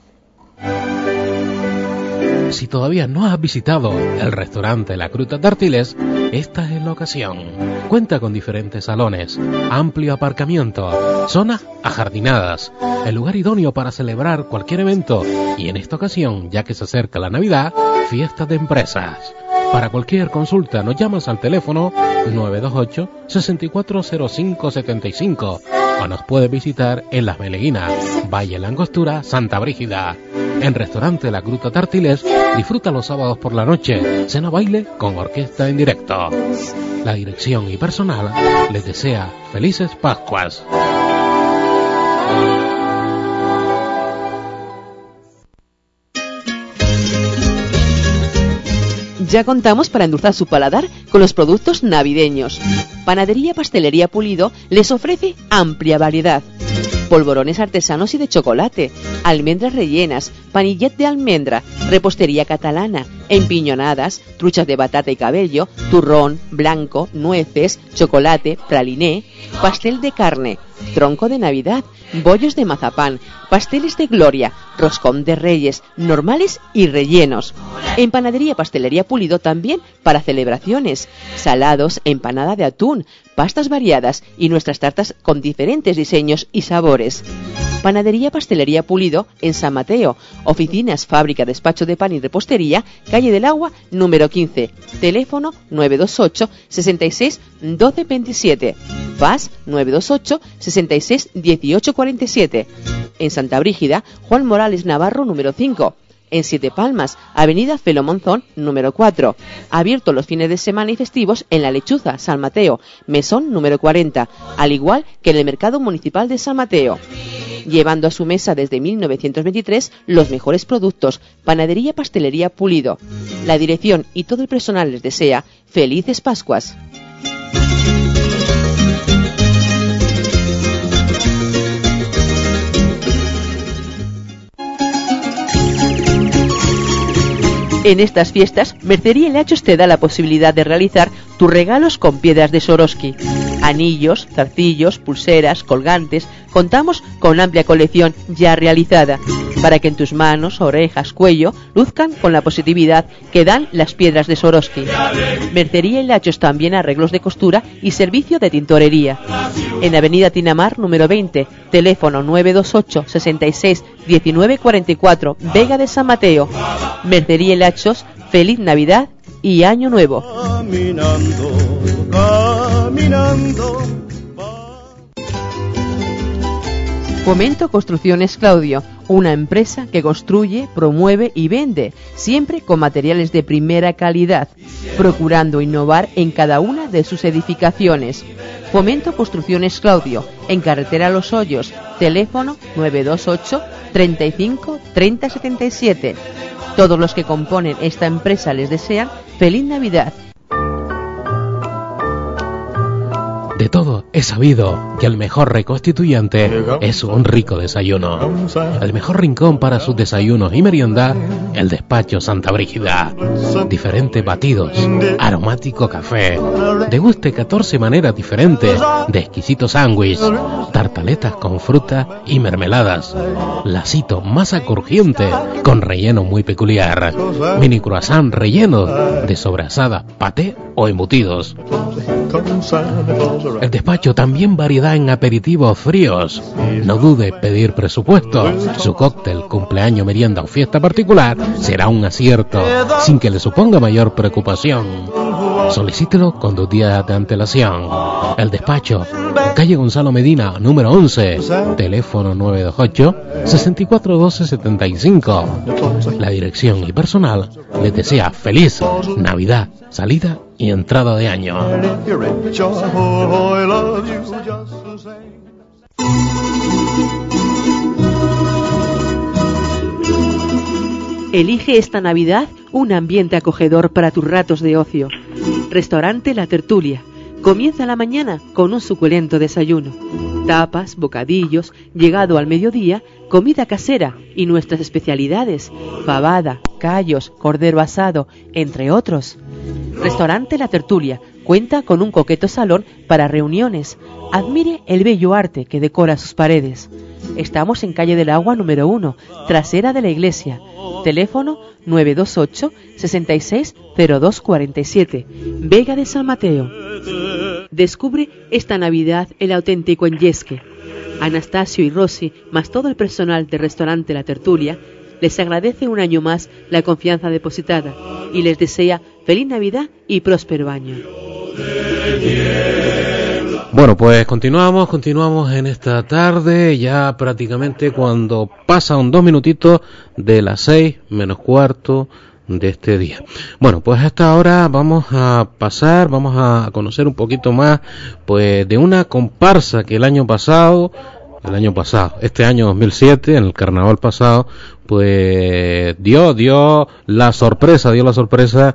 Si todavía no has visitado el restaurante La Gruta de Artiles, esta es la ocasión. Cuenta con diferentes salones, amplio aparcamiento, zonas ajardinadas, el lugar idóneo para celebrar cualquier evento y en esta ocasión, ya que se acerca la Navidad, fiestas de empresas. Para cualquier consulta nos llamas al teléfono nueve dos ocho, seis cuatro cero cinco siete cinco o nos puedes visitar en Las Meleguinas, Valle La Angostura, Santa Brígida. En Restaurante La Gruta de Artiles disfruta los sábados por la noche, cena baile con orquesta en directo. La dirección y personal les desea felices Pascuas. Ya contamos para endulzar su paladar con los productos navideños. Panadería Pastelería Pulido les ofrece amplia variedad. Polvorones artesanos y de chocolate, almendras rellenas, panillet de almendra, repostería catalana, empiñonadas, truchas de batata y cabello, turrón, blanco, nueces, chocolate, praliné, pastel de carne, tronco de Navidad, bollos de mazapán, pasteles de gloria, roscón de reyes, normales y rellenos. En Panadería Pastelería Pulido también para celebraciones, salados, empanada de atún, pastas variadas y nuestras tartas con diferentes diseños y sabores. Panadería Pastelería Pulido en San Mateo, oficinas, fábrica, despacho de pan y repostería, calle del Agua, número quince, teléfono nueve dos ocho, sesenta y seis, doce veintisiete, fax nueve dos ocho, sesenta y seis, dieciocho cuarenta y siete. En Santa Brígida, Juan Morales Navarro, número cinco. En Siete Palmas, avenida Felo Monzón, número cuatro. Abierto los fines de semana y festivos en La Lechuza, San Mateo, Mesón, número cuarenta, al igual que en el Mercado Municipal de San Mateo. Llevando a su mesa desde mil novecientos veintitrés los mejores productos, Panadería Pastelería Pulido. La dirección y todo el personal les desea felices Pascuas. En estas fiestas, Mercería Lachos te da la posibilidad de realizar tus regalos con piedras de Swarovski. Anillos, zarcillos, pulseras, colgantes. Contamos con una amplia colección ya realizada, para que en tus manos, orejas, cuello, luzcan con la positividad que dan las piedras de Swarovski. Mercería Lachos también arreglos de costura y servicio de tintorería. En Avenida Tinamar, número veinte, teléfono nueve dos ocho, sesenta y seis, diecinueve cuarenta y cuatro, Vega de San Mateo. Mercería Lachos, feliz Navidad y Año Nuevo. Caminando, caminando. Fomento Construcciones Claudio, una empresa que construye, promueve y vende, siempre con materiales de primera calidad, procurando innovar en cada una de sus edificaciones. Fomento Construcciones Claudio, en Carretera Los Hoyos, teléfono nueve dos ocho, treinta y cinco, treinta setenta y siete. Todos los que componen esta empresa les desean feliz Navidad. De todo he sabido que el mejor reconstituyente es un rico desayuno. El mejor rincón para sus desayunos y meriendas, el despacho Santa Brígida. Diferentes batidos, aromático café. Deguste catorce maneras diferentes de exquisito sándwich, tartaletas con fruta y mermeladas. Lacito masa crujiente con relleno muy peculiar. Mini croissant relleno de sobrasada, paté o embutidos. El despacho también variedad en aperitivos fríos. No dude pedir presupuesto. Su cóctel, cumpleaños, merienda o fiesta particular será un acierto, sin que le suponga mayor preocupación. Solicítelo con dos días de antelación. El despacho, calle Gonzalo Medina, número once, teléfono nueve dos ocho, sesenta y cuatro doce setenta y cinco. La dirección y personal les desea feliz Navidad, salida y entrada de año. Elige esta Navidad un ambiente acogedor para tus ratos de ocio. Restaurante La Tertulia. Comienza la mañana con un suculento desayuno. Tapas, bocadillos, llegado al mediodía, comida casera y nuestras especialidades, fabada, callos, cordero asado, entre otros. Restaurante La Tertulia cuenta con un coqueto salón para reuniones. Admire el bello arte que decora sus paredes. Estamos en calle del Agua número uno, trasera de la iglesia. Teléfono nueve dos ocho, seis seis cero dos cuatro siete, Vega de San Mateo. Descubre esta Navidad el auténtico Enllesque. Anastasio y Rosy, más todo el personal del restaurante La Tertulia, les agradece un año más la confianza depositada y les desea feliz Navidad y próspero año. Bueno, pues continuamos, continuamos en esta tarde, ya prácticamente cuando pasan dos minutitos de las seis menos cuarto de este día. Bueno, pues hasta ahora vamos a pasar, vamos a conocer un poquito más, pues, de una comparsa que el año pasado, el año pasado, este año dos mil siete, en el carnaval pasado, pues dio, dio la sorpresa, dio la sorpresa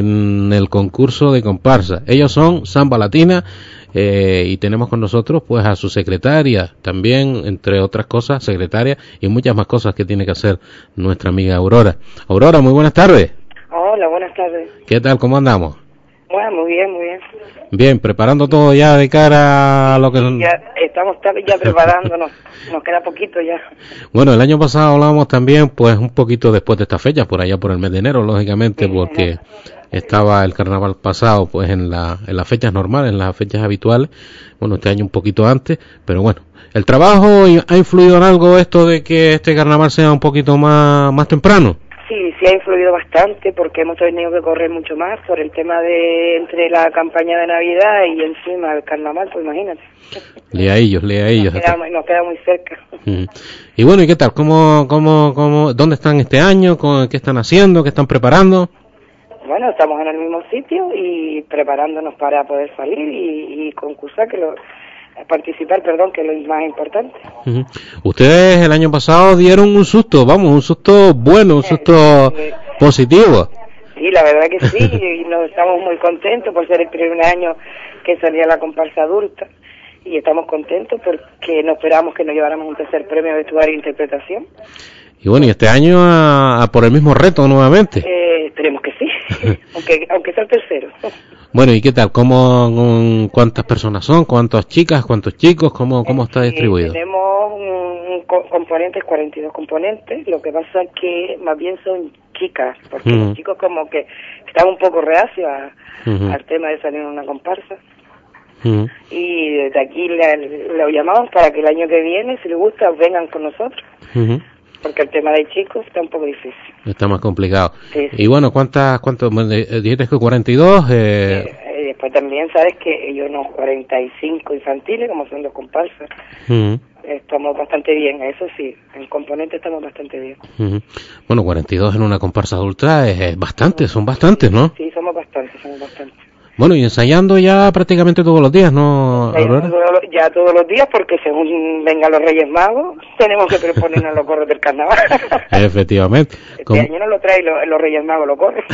en el concurso de comparsa. Ellos son Samba Latina, eh, y tenemos con nosotros pues a su secretaria, también, entre otras cosas, secretaria y muchas más cosas que tiene que hacer nuestra amiga Aurora. Aurora, muy buenas tardes. Hola, buenas tardes. ¿Qué tal? ¿Cómo andamos? Bueno, muy bien, muy bien. Bien, preparando todo ya de cara a lo que... Ya estamos ya preparándonos, nos queda poquito ya. Bueno, el año pasado hablábamos también, pues un poquito después de esta fecha, por allá por el mes de enero, lógicamente, sí, porque estaba el carnaval pasado, pues en, la, en las fechas normales, en las fechas habituales, bueno, este año un poquito antes, pero bueno, ¿el trabajo ha influido en algo esto de que este carnaval sea un poquito más, más temprano? Sí, sí ha influido bastante porque hemos tenido que correr mucho más por el tema de entre la campaña de Navidad y encima el carnaval, pues imagínate. Lea a ellos, lea a ellos. Nos queda, nos queda muy cerca. Uh-huh. Y bueno, ¿y qué tal? ¿Cómo, cómo, cómo, dónde están este año? ¿Qué están haciendo? ¿Qué están preparando? Bueno, estamos en el mismo sitio y preparándonos para poder salir y, y concursar, que lo... participar, perdón, que es lo más importante. Uh-huh. Ustedes el año pasado dieron un susto, vamos, un susto bueno, un susto sí, sí. positivo. Sí, la verdad que sí, y nos estamos muy contentos por ser el primer año que salía la comparsa adulta, y estamos contentos porque no esperábamos que nos lleváramos un tercer premio de vestuario e interpretación. Y bueno, y este año a, a por el mismo reto nuevamente. Eh, esperemos que sí, aunque aunque sea el tercero. Bueno, ¿y qué tal? ¿Cómo, cuántas personas son? ¿Cuántas chicas? ¿Cuántos chicos? ¿Cómo, cómo está distribuido? Eh, tenemos un, un, componentes, cuarenta y dos componentes. Lo que pasa es que más bien son chicas, porque uh-huh. los chicos como que están un poco reacios a, uh-huh. al tema de salir en una comparsa. Uh-huh. Y desde aquí lo llamamos para que el año que viene, si les gusta, vengan con nosotros. Uh-huh. Porque el tema de chicos está un poco difícil. Está más complicado. Sí, sí. Y bueno, ¿cuántas, cuántos, dijiste que cuarenta y dos? Eh... Eh, después también sabes que ellos unos cuarenta y cinco infantiles, como son los comparsas. Uh-huh. Estamos bastante bien, eso sí, en componente estamos bastante bien. Uh-huh. Bueno, cuarenta y dos en una comparsa adulta es bastante, son bastantes, ¿no? Sí, somos bastantes, somos bastantes. Bueno, y ensayando ya prácticamente todos los días, ¿no, Aurora? Ya todos los días, porque según vengan los Reyes Magos, tenemos que proponernos los corros del carnaval. Efectivamente. Este ¿Cómo? año no lo trae, los, los Reyes Magos lo corren.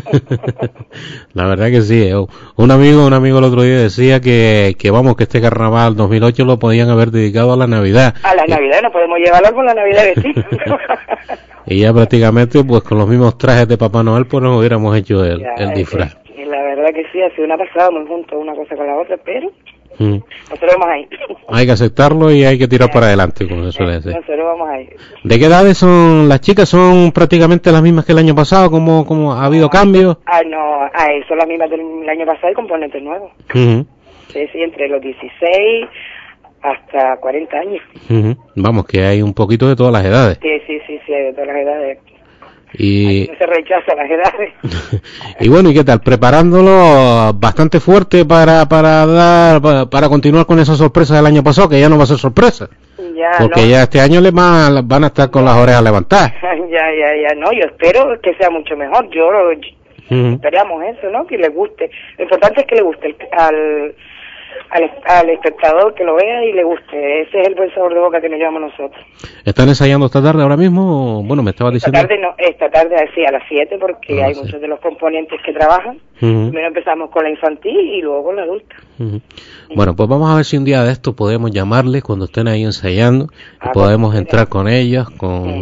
La verdad que sí. Un amigo un amigo el otro día decía que, que vamos, que este carnaval dos mil ocho lo podían haber dedicado a la Navidad. A la Navidad, no podemos llevar algo a la Navidad de sí. Y ya prácticamente, pues con los mismos trajes de Papá Noel, pues nos hubiéramos hecho el, ya, el disfraz. Y la verdad que sí, ha sido una pasada muy juntos una cosa con la otra, pero mm. nosotros vamos ahí. Hay que aceptarlo y hay que tirar eh, para adelante, como se suele decir. Nosotros vamos ahí. ¿De qué edades son las chicas? ¿Son prácticamente las mismas que el año pasado? ¿Cómo, cómo ha habido no, cambios? Ah, no, ah, son las mismas del año pasado y componentes nuevos. Uh-huh. Sí, sí, entre los dieciséis hasta cuarenta años. Uh-huh. Vamos, que hay un poquito de todas las edades. Sí, sí, sí, sí, hay de todas las edades. Y no se rechaza las edades. Y bueno, ¿y qué tal? Preparándolo bastante fuerte para para dar para, para continuar con esa sorpresa del año pasado, que ya no va a ser sorpresa. Ya, porque no. ya este año les van, van a estar con las orejas levantadas. Ya, ya, ya, no, yo espero que sea mucho mejor. Yo uh-huh. esperamos eso, ¿no? Que les guste. Lo importante es que le guste al Al, al espectador, que lo vea y le guste. Ese es el buen sabor de boca que nos llevamos nosotros. ¿Están ensayando esta tarde ahora mismo? Bueno, me estabas diciendo... Esta tarde no, esta tarde sí, a las siete, porque ah, hay sí. muchos de los componentes que trabajan. Uh-huh. Primero empezamos con la infantil y luego con la adulta. Uh-huh. Sí. Bueno, pues vamos a ver si un día de esto podemos llamarles cuando estén ahí ensayando y ah, podemos pues, entrar con ellas, con... Uh-huh.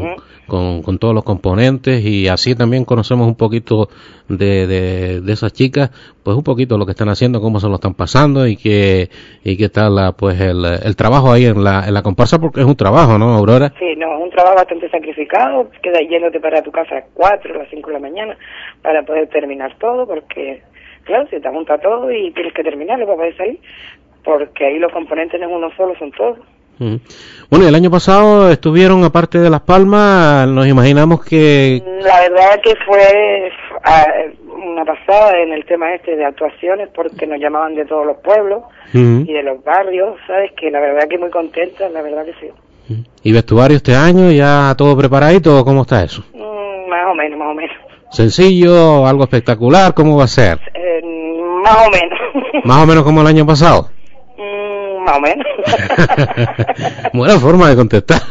con, con todos los componentes, y así también conocemos un poquito de, de, de esas chicas, pues un poquito lo que están haciendo, cómo se lo están pasando y qué y qué tal la, pues el, el trabajo ahí en la en la comparsa, porque es un trabajo, ¿no, Aurora? Sí, no, es un trabajo bastante sacrificado, queda yéndote para tu casa a las cuatro, a las cinco de la mañana para poder terminar todo, porque claro, se te junta todo y tienes que terminarlo para poder salir, porque ahí los componentes no es uno solo, son todos. Bueno, el año pasado estuvieron, aparte de Las Palmas, nos imaginamos que... La verdad que fue una pasada en el tema este de actuaciones, porque nos llamaban de todos los pueblos uh-huh. y de los barrios, ¿sabes? Que la verdad que muy contenta, la verdad que sí. Uh-huh. ¿Y vestuario este año? ¿Ya todo preparadito? ¿Cómo está eso? Mm, más o menos, más o menos. ¿Sencillo? ¿Algo espectacular? ¿Cómo va a ser? Eh, más o menos. ¿Más o menos como el año pasado? Más o menos. Buena forma de contestar.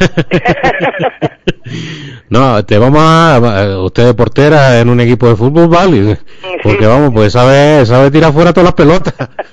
No, te vamos a... Usted es portera en un equipo de fútbol, ¿vale? Porque vamos, pues sabe, sabe tirar fuera todas las pelotas.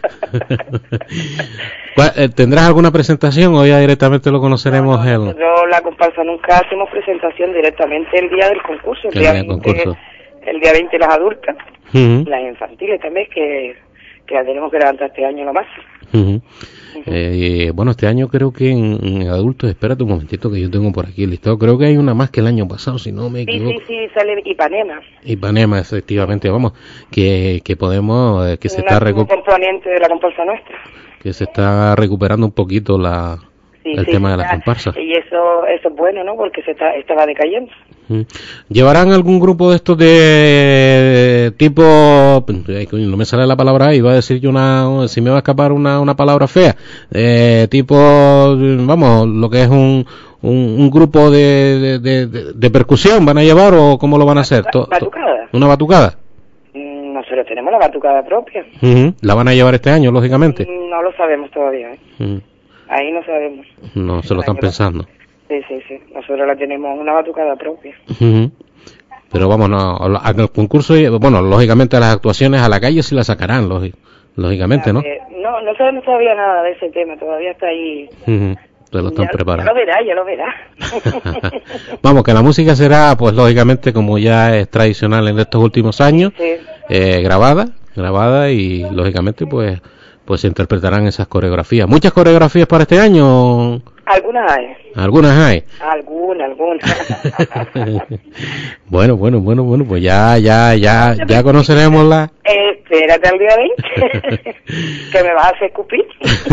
¿Tendrás alguna presentación o ya directamente lo conoceremos? No, no, yo la comparsa nunca hacemos presentación, directamente el día del concurso. El, el día, día del concurso. El día veinte las adultas, uh-huh. las infantiles también, que, que la tenemos que levantar este año nomás. Uh-huh. Eh, bueno, este año creo que en, en adultos, espérate un momentito que yo tengo por aquí el listado, creo que hay una más que el año pasado, si no me equivoco. Sí, sí, sí, sale Ipanema. Ipanema, efectivamente, vamos, que, que podemos, eh, que se una, está recuperando. Un componente de la comparsa nuestra. Que se está recuperando un poquito la sí, el sí, tema de la comparsa. Y eso, eso es bueno, ¿no? Porque se está, estaba decayendo. ¿Llevarán algún grupo de estos de tipo, no me sale la palabra ahí, iba a decir yo una, si me va a escapar una, una palabra fea, eh, tipo, vamos, lo que es un, un, un grupo de, de, de, de percusión, ¿van a llevar o cómo lo van a hacer? ¿Batucada? ¿Una batucada? Nosotros tenemos la batucada propia. Uh-huh. ¿La van a llevar este año, lógicamente? No lo sabemos todavía, ¿eh? Uh-huh. Ahí no sabemos. No, se lo están pensando. Sí, sí, sí. Nosotros la tenemos una batucada propia. Uh-huh. Pero vamos, no, al concurso, bueno, lógicamente las actuaciones a la calle sí las sacarán, lógicamente, ¿no? Eh, no, no sabemos todavía nada de ese tema, todavía está ahí. Uh-huh. Se lo están ya, preparando. Ya lo verá, ya lo verá. Vamos, que la música será, pues lógicamente, como ya es tradicional en estos últimos años, sí. eh, grabada, grabada y lógicamente, pues, pues se interpretarán esas coreografías. ¿Muchas coreografías para este año? Algunas hay. ¿Algunas hay? Algunas, algunas. Bueno, bueno, bueno, bueno, pues ya, ya, ya, ya conoceremos la... Espérate al día veinte, que me vas a hacer escupir.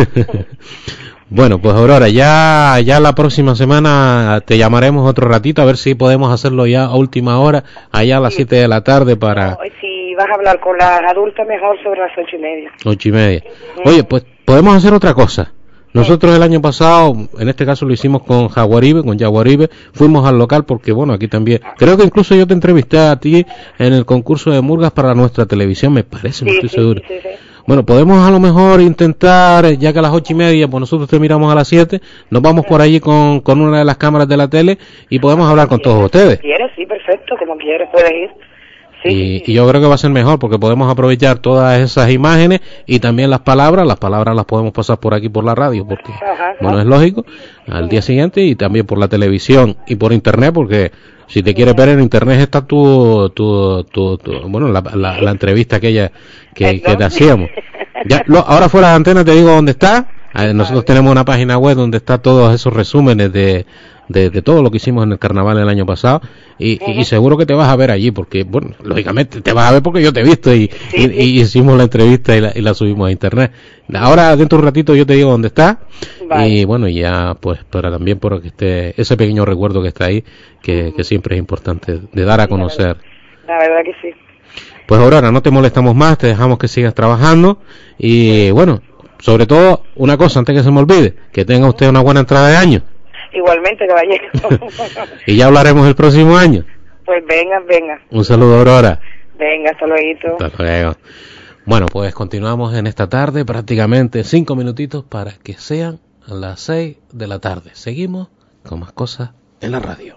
Bueno, pues Aurora, ya ya la próxima semana te llamaremos otro ratito a ver si podemos hacerlo ya a última hora, allá a las siete de la tarde para... No, si vas a hablar con las adultas, mejor sobre las ocho y media. Ocho y media. Oye, pues podemos hacer otra cosa. Nosotros el año pasado, en este caso lo hicimos con Jaguaribe, con Jaguaribe, fuimos al local porque, bueno, aquí también... Creo que incluso yo te entrevisté a ti en el concurso de murgas para nuestra televisión, me parece, sí, no estoy sí, seguro. Sí, sí, sí. Bueno, podemos a lo mejor intentar, ya que a las ocho y media, pues nosotros terminamos a las siete, nos vamos por allí con, con una de las cámaras de la tele y podemos hablar con todos ustedes. ¿Quieres? Sí, perfecto, como quieres, puedes ir. Sí. Y, y yo creo que va a ser mejor porque podemos aprovechar todas esas imágenes y también las palabras, las palabras las podemos pasar por aquí por la radio, porque, ajá, bueno, es lógico, al día siguiente y también por la televisión y por internet, porque si te quieres ver en internet está tu, tu, tu, tu bueno, la, la, la entrevista aquella que, que te hacíamos. Ya, lo, ahora fuera de antena te digo dónde está. Nosotros tenemos una página web donde está todos esos resúmenes de, de, de todo lo que hicimos en el carnaval el año pasado y, y, y seguro que te vas a ver allí porque, bueno, lógicamente te vas a ver porque yo te he visto y, y, y hicimos la entrevista y la, y la subimos a internet. Ahora dentro de un ratito yo te digo dónde está. Vale. Y bueno, ya pues para también por que esté ese pequeño recuerdo que está ahí que, que siempre es importante de dar a conocer. La verdad que sí. Pues Aurora, no te molestamos más, te dejamos que sigas trabajando y bueno, sobre todo una cosa antes que se me olvide, que tenga usted una buena entrada de año. Igualmente, caballero. Y ya hablaremos el próximo año. Pues venga, venga. Un saludo, Aurora. Venga, hasta luego. Hasta luego. Bueno, pues continuamos en esta tarde, prácticamente cinco minutitos para que sean las seis de la tarde. Seguimos con más cosas en la radio.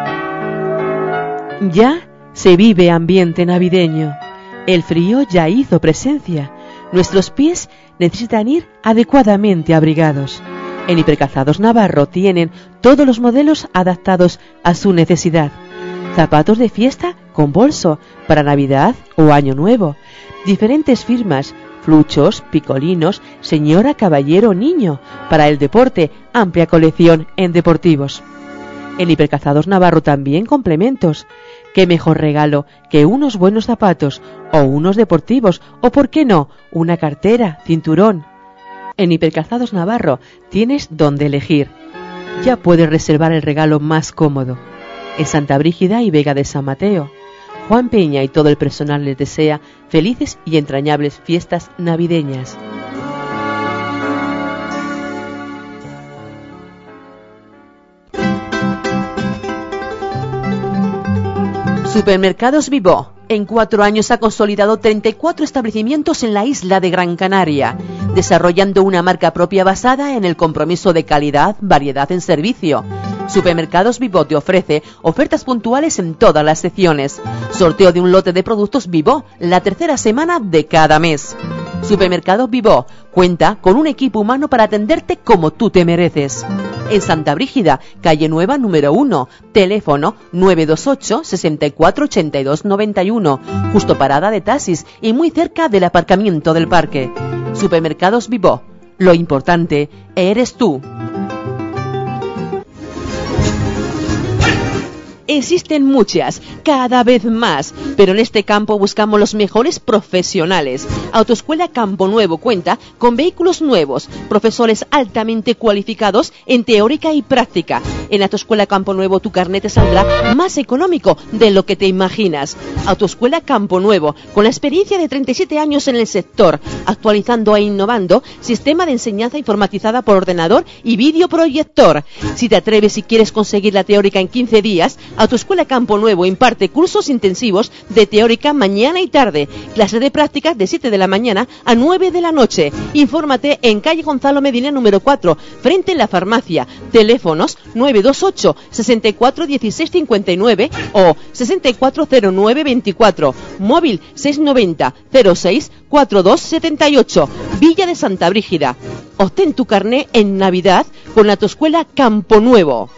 Ya se vive ambiente navideño. El frío ya hizo presencia. Nuestros pies necesitan ir adecuadamente abrigados. En Hipercalzados Navarro tienen todos los modelos adaptados a su necesidad. Zapatos de fiesta con bolso para Navidad o Año Nuevo. Diferentes firmas, fluchos, picolinos, señora, caballero, niño. Para el deporte, amplia colección en deportivos. En Hipercalzados Navarro también complementos. ¿Qué mejor regalo que unos buenos zapatos o unos deportivos o, por qué no, una cartera, cinturón? En Hipercalzados Navarro tienes donde elegir. Ya puedes reservar el regalo más cómodo. En Santa Brígida y Vega de San Mateo. Juan Peña y todo el personal les desea felices y entrañables fiestas navideñas. Supermercados Vivó. En cuatro años ha consolidado treinta y cuatro establecimientos en la isla de Gran Canaria, desarrollando una marca propia basada en el compromiso de calidad, variedad en servicio. Supermercados Vivó te ofrece ofertas puntuales en todas las secciones. Sorteo de un lote de productos Vivó la tercera semana de cada mes. Supermercados Vivó cuenta con un equipo humano para atenderte como tú te mereces. En Santa Brígida, calle Nueva número uno, teléfono nueve dos ocho, sesenta y cuatro, ochenta y dos, noventa y uno, justo parada de taxis y muy cerca del aparcamiento del parque. Supermercados Vivó, lo importante eres tú. Existen muchas, cada vez más, pero en este campo buscamos los mejores profesionales. Autoescuela Campo Nuevo cuenta con vehículos nuevos, profesores altamente cualificados en teórica y práctica. En Autoescuela Campo Nuevo tu carnet te saldrá más económico de lo que te imaginas. Autoescuela Campo Nuevo, con la experiencia de treinta y siete años en el sector, actualizando e innovando, sistema de enseñanza informatizada por ordenador y videoproyector. Si te atreves y quieres conseguir la teórica en quince días, Autoescuela Campo Nuevo imparte cursos intensivos de teórica mañana y tarde, clases de prácticas de siete de la mañana a nueve de la noche. Infórmate en calle Gonzalo Medina número cuatro, frente a la farmacia. Teléfonos nueve dos ocho, sesenta y cuatro, dieciséis cincuenta y nueve o sesenta y cuatro cero nueve veinticuatro. Móvil seiscientos noventa, cero seis, cuarenta y dos setenta y ocho. Villa de Santa Brígida. Obtén tu carné en Navidad con la Autoescuela Campo Nuevo.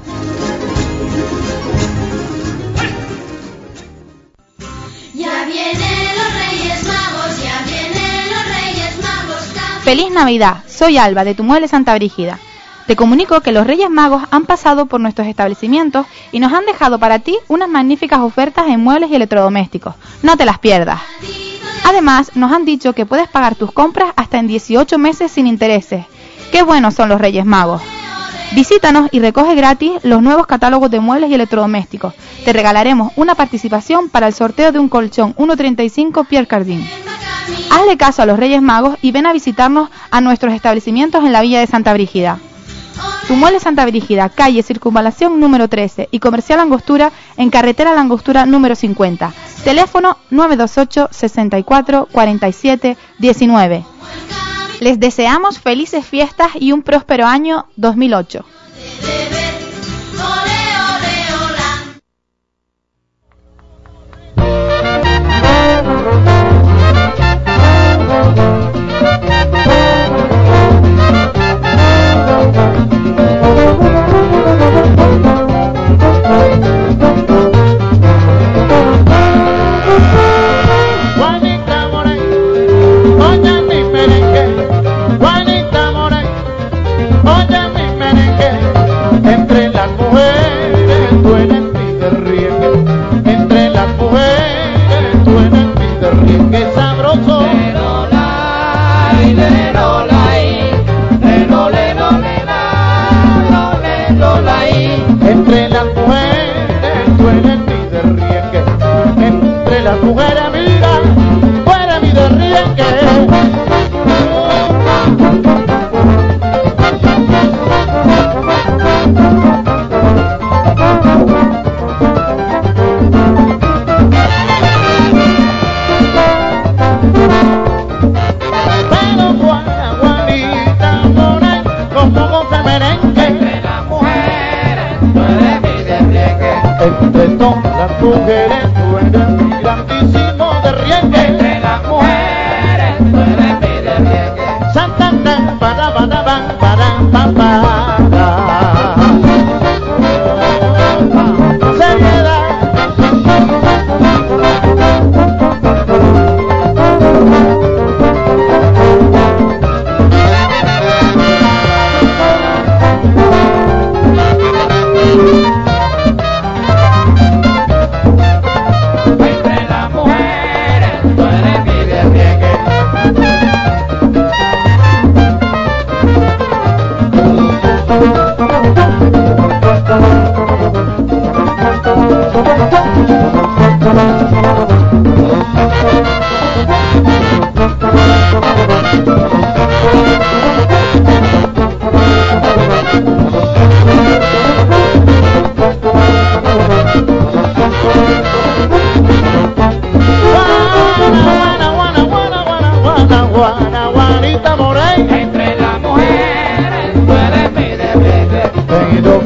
Ya vienen los Reyes Magos, ya vienen los Reyes Magos. Feliz Navidad, soy Alba de Tu Mueble Santa Brígida. Te comunico que los Reyes Magos han pasado por nuestros establecimientos y nos han dejado para ti unas magníficas ofertas en muebles y electrodomésticos. No te las pierdas. Además, nos han dicho que puedes pagar tus compras hasta en dieciocho meses sin intereses. ¡Qué buenos son los Reyes Magos! Visítanos y recoge gratis los nuevos catálogos de muebles y electrodomésticos. Te regalaremos una participación para el sorteo de un colchón uno treinta y cinco Pierre Cardin. Hazle caso a los Reyes Magos y ven a visitarnos a nuestros establecimientos en la Villa de Santa Brígida. Tu Mueble Santa Brígida, calle Circunvalación número trece y Comercial Angostura en carretera La Angostura número cincuenta. Teléfono nueve dos ocho, sesenta y cuatro, cuarenta y siete, diecinueve. Les deseamos felices fiestas y un próspero año dos mil ocho. Entre las mujeres suena el mi derriengue, entre las mujeres mira, fuera mi derriengue. Pero Juana, Juanita, Mora, como goza merengue. Entre todas las mujeres tú eres mi grandísimo derriengue. Entre las mujeres tú eres mi derriengue. Santa, para, para, para, para, para.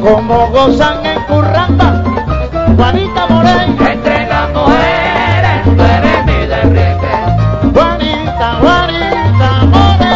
como gozan en curramba, Juanita Morey. Entre las mujeres tú eres mi derrite. Juanita, Juanita Morey.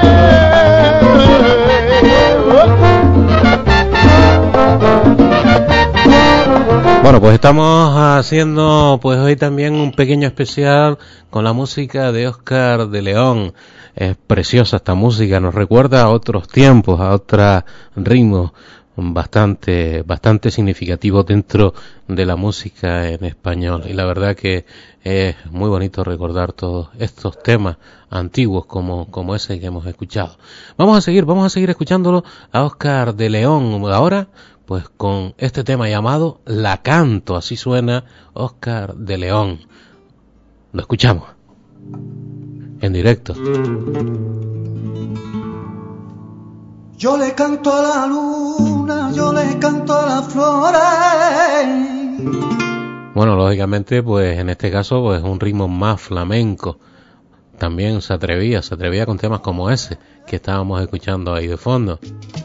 Bueno, pues estamos haciendo pues hoy también un pequeño especial con la música de Óscar de León. Es preciosa esta música, nos recuerda a otros tiempos, a otros ritmos bastante bastante significativos dentro de la música en español. Y la verdad que es muy bonito recordar todos estos temas antiguos como, como ese que hemos escuchado. Vamos a seguir, vamos a seguir escuchándolo a Óscar de León ahora, pues con este tema llamado La Canto. Así suena Óscar de León. Lo escuchamos en directo. Yo le canto a la luna, yo le canto a las flores. Bueno, lógicamente, pues en este caso, pues un ritmo más flamenco. También se atrevía, se atrevía con temas como ese que estábamos escuchando ahí de fondo.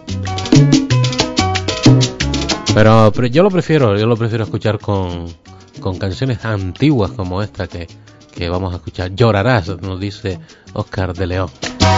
Pero, pero yo lo prefiero, yo lo prefiero escuchar con, con canciones antiguas como esta que, que vamos a escuchar. Llorarás, nos dice Óscar de León.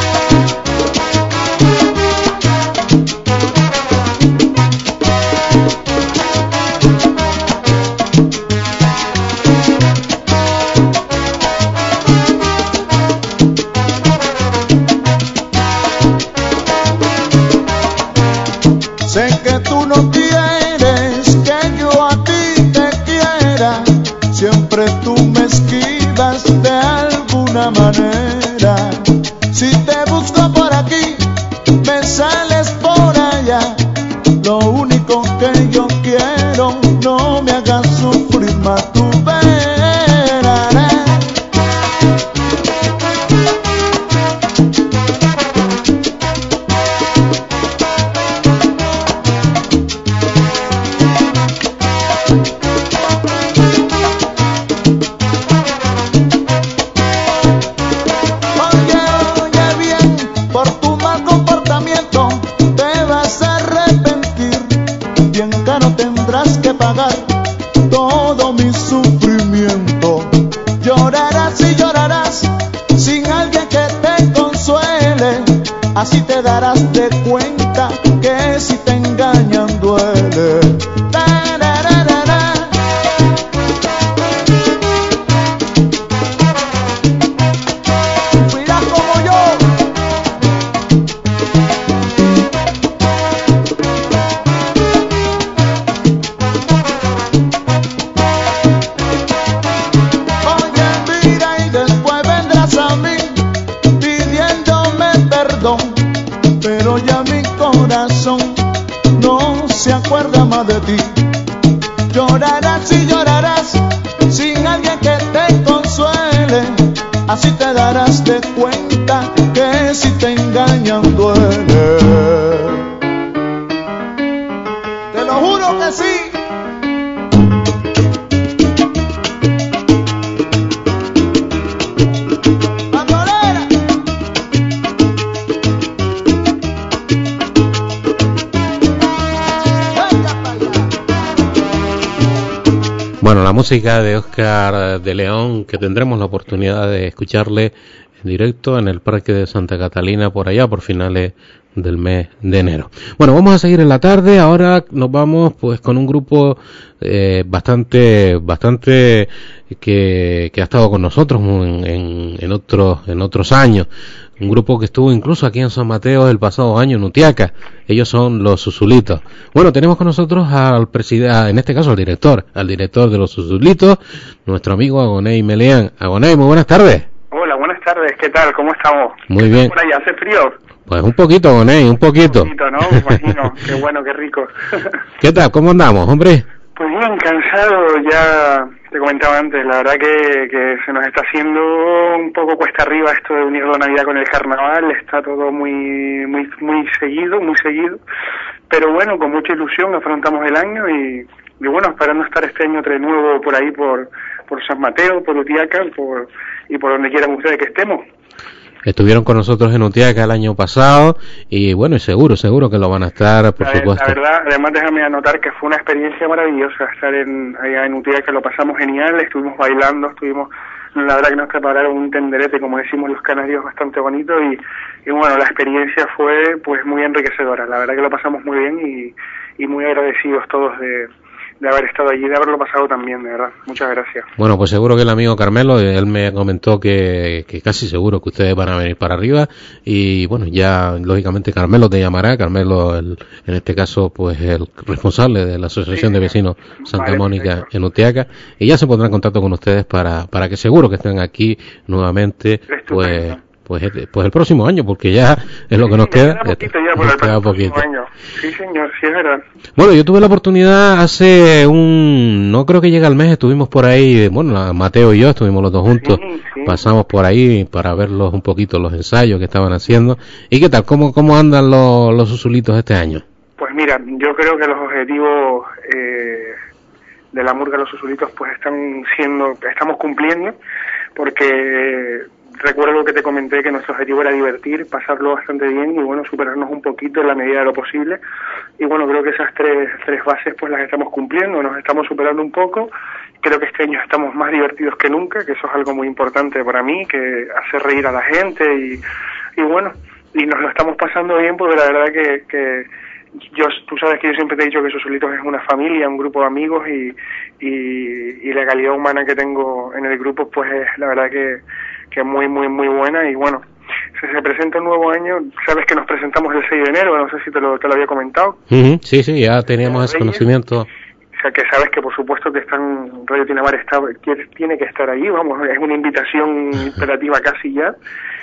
Sé que tú no quieres que yo a ti te quiera, siempre tú me esquivas de alguna manera. Si te busco por aquí, me sales por allá. Lo único que yo quiero, no me hagas sufrir más, tú verás. Todo mi sufrimiento, llorarás y llorarás sin alguien que te consuele. Así te darás de cuenta que si te engañan duele. Mira como yo. Pero ya mi corazón no se acuerda más de ti. Llorarás y llorarás sin alguien que te consuele. Así te darás de cuenta que si te engañan duele. Te lo juro que sí. Bueno, la música de Óscar de León, que tendremos la oportunidad de escucharle en directo en el Parque de Santa Catalina por allá por finales del mes de enero. Bueno, vamos a seguir en la tarde. Ahora nos vamos pues con un grupo eh, bastante bastante que, que ha estado con nosotros en, en, en otros en otros años. Un grupo que estuvo incluso aquí en San Mateo el pasado año en Utiaca. Ellos son los Susulitos. Bueno, tenemos con nosotros al presidente, en este caso al director, al director de los Susulitos, nuestro amigo Agoney Meleán. Agoney, muy buenas tardes. Hola, buenas tardes. ¿Qué tal? ¿Cómo estamos? Muy bien. ¿Por allá hace frío? Pues un poquito, Agoney, un poquito. Un poquito, ¿no? Me imagino. Qué bueno, qué rico. ¿Qué tal? ¿Cómo andamos, hombre? Pues bien, cansado, ya te comentaba antes, la verdad que, que se nos está haciendo un poco cuesta arriba esto de unir la Navidad con el Carnaval, está todo muy muy muy seguido, muy seguido, pero bueno, con mucha ilusión afrontamos el año y, y bueno, esperando estar este año de nuevo por ahí, por, por San Mateo, por Utiaca, por, y por donde quieran ustedes que estemos. estuvieron con nosotros en Utiaca el año pasado y bueno, y seguro, seguro que lo van a estar, por la, supuesto. La verdad, además déjame anotar que fue una experiencia maravillosa estar en, allá en Utiaca, lo pasamos genial, estuvimos bailando, estuvimos, la verdad que nos prepararon un tenderete, como decimos los canarios, bastante bonito y, y bueno, la experiencia fue pues muy enriquecedora, la verdad que lo pasamos muy bien y, y muy agradecidos todos de, de haber estado allí, de haberlo pasado también, de verdad, muchas gracias. Bueno, pues seguro que el amigo Carmelo, él me comentó que, que casi seguro que ustedes van a venir para arriba y bueno, ya lógicamente Carmelo te llamará, Carmelo el, en este caso pues el responsable de la Asociación sí, de Vecinos Santa vale, Mónica perfecto. En Utiaca y ya se pondrá en contacto con ustedes para, para que seguro que estén aquí nuevamente pues... Pues, pues el próximo año, porque ya es lo que nos sí, queda. queda poquito ya por nos el queda próximo poquito. año. Sí, señor, sí es verdad. Bueno, yo tuve la oportunidad hace un, no creo que llega al mes, estuvimos por ahí, bueno, Mateo y yo estuvimos los dos juntos, sí, sí. Pasamos por ahí para verlos un poquito los ensayos que estaban haciendo. ¿Y qué tal? ¿Cómo, cómo andan los, los Usulitos este año? Pues mira, yo creo que los objetivos eh, de la murga Los Usulitos pues están siendo, estamos cumpliendo, porque recuerdo que te comenté que nuestro objetivo era divertir, pasarlo bastante bien y bueno, superarnos un poquito en la medida de lo posible. Y bueno, creo que esas tres, tres bases pues las estamos cumpliendo, nos estamos superando un poco. Creo que este año estamos más divertidos que nunca, que eso es algo muy importante para mí, que hacer reír a la gente y, y bueno, y nos lo estamos pasando bien porque la verdad que, que yo, tú sabes que yo siempre te he dicho que Usulitos es una familia, un grupo de amigos y, y, y la calidad humana que tengo en el grupo pues es la verdad que que es muy, muy, muy buena y bueno, si se presenta un nuevo año, sabes que nos presentamos el seis de enero, no sé si te lo, te lo había comentado. Uh-huh. Sí, sí, ya teníamos ese conocimiento. O sea, que sabes que por supuesto que están, Radio Tinamar está, tiene que estar ahí, vamos, es una invitación imperativa casi ya.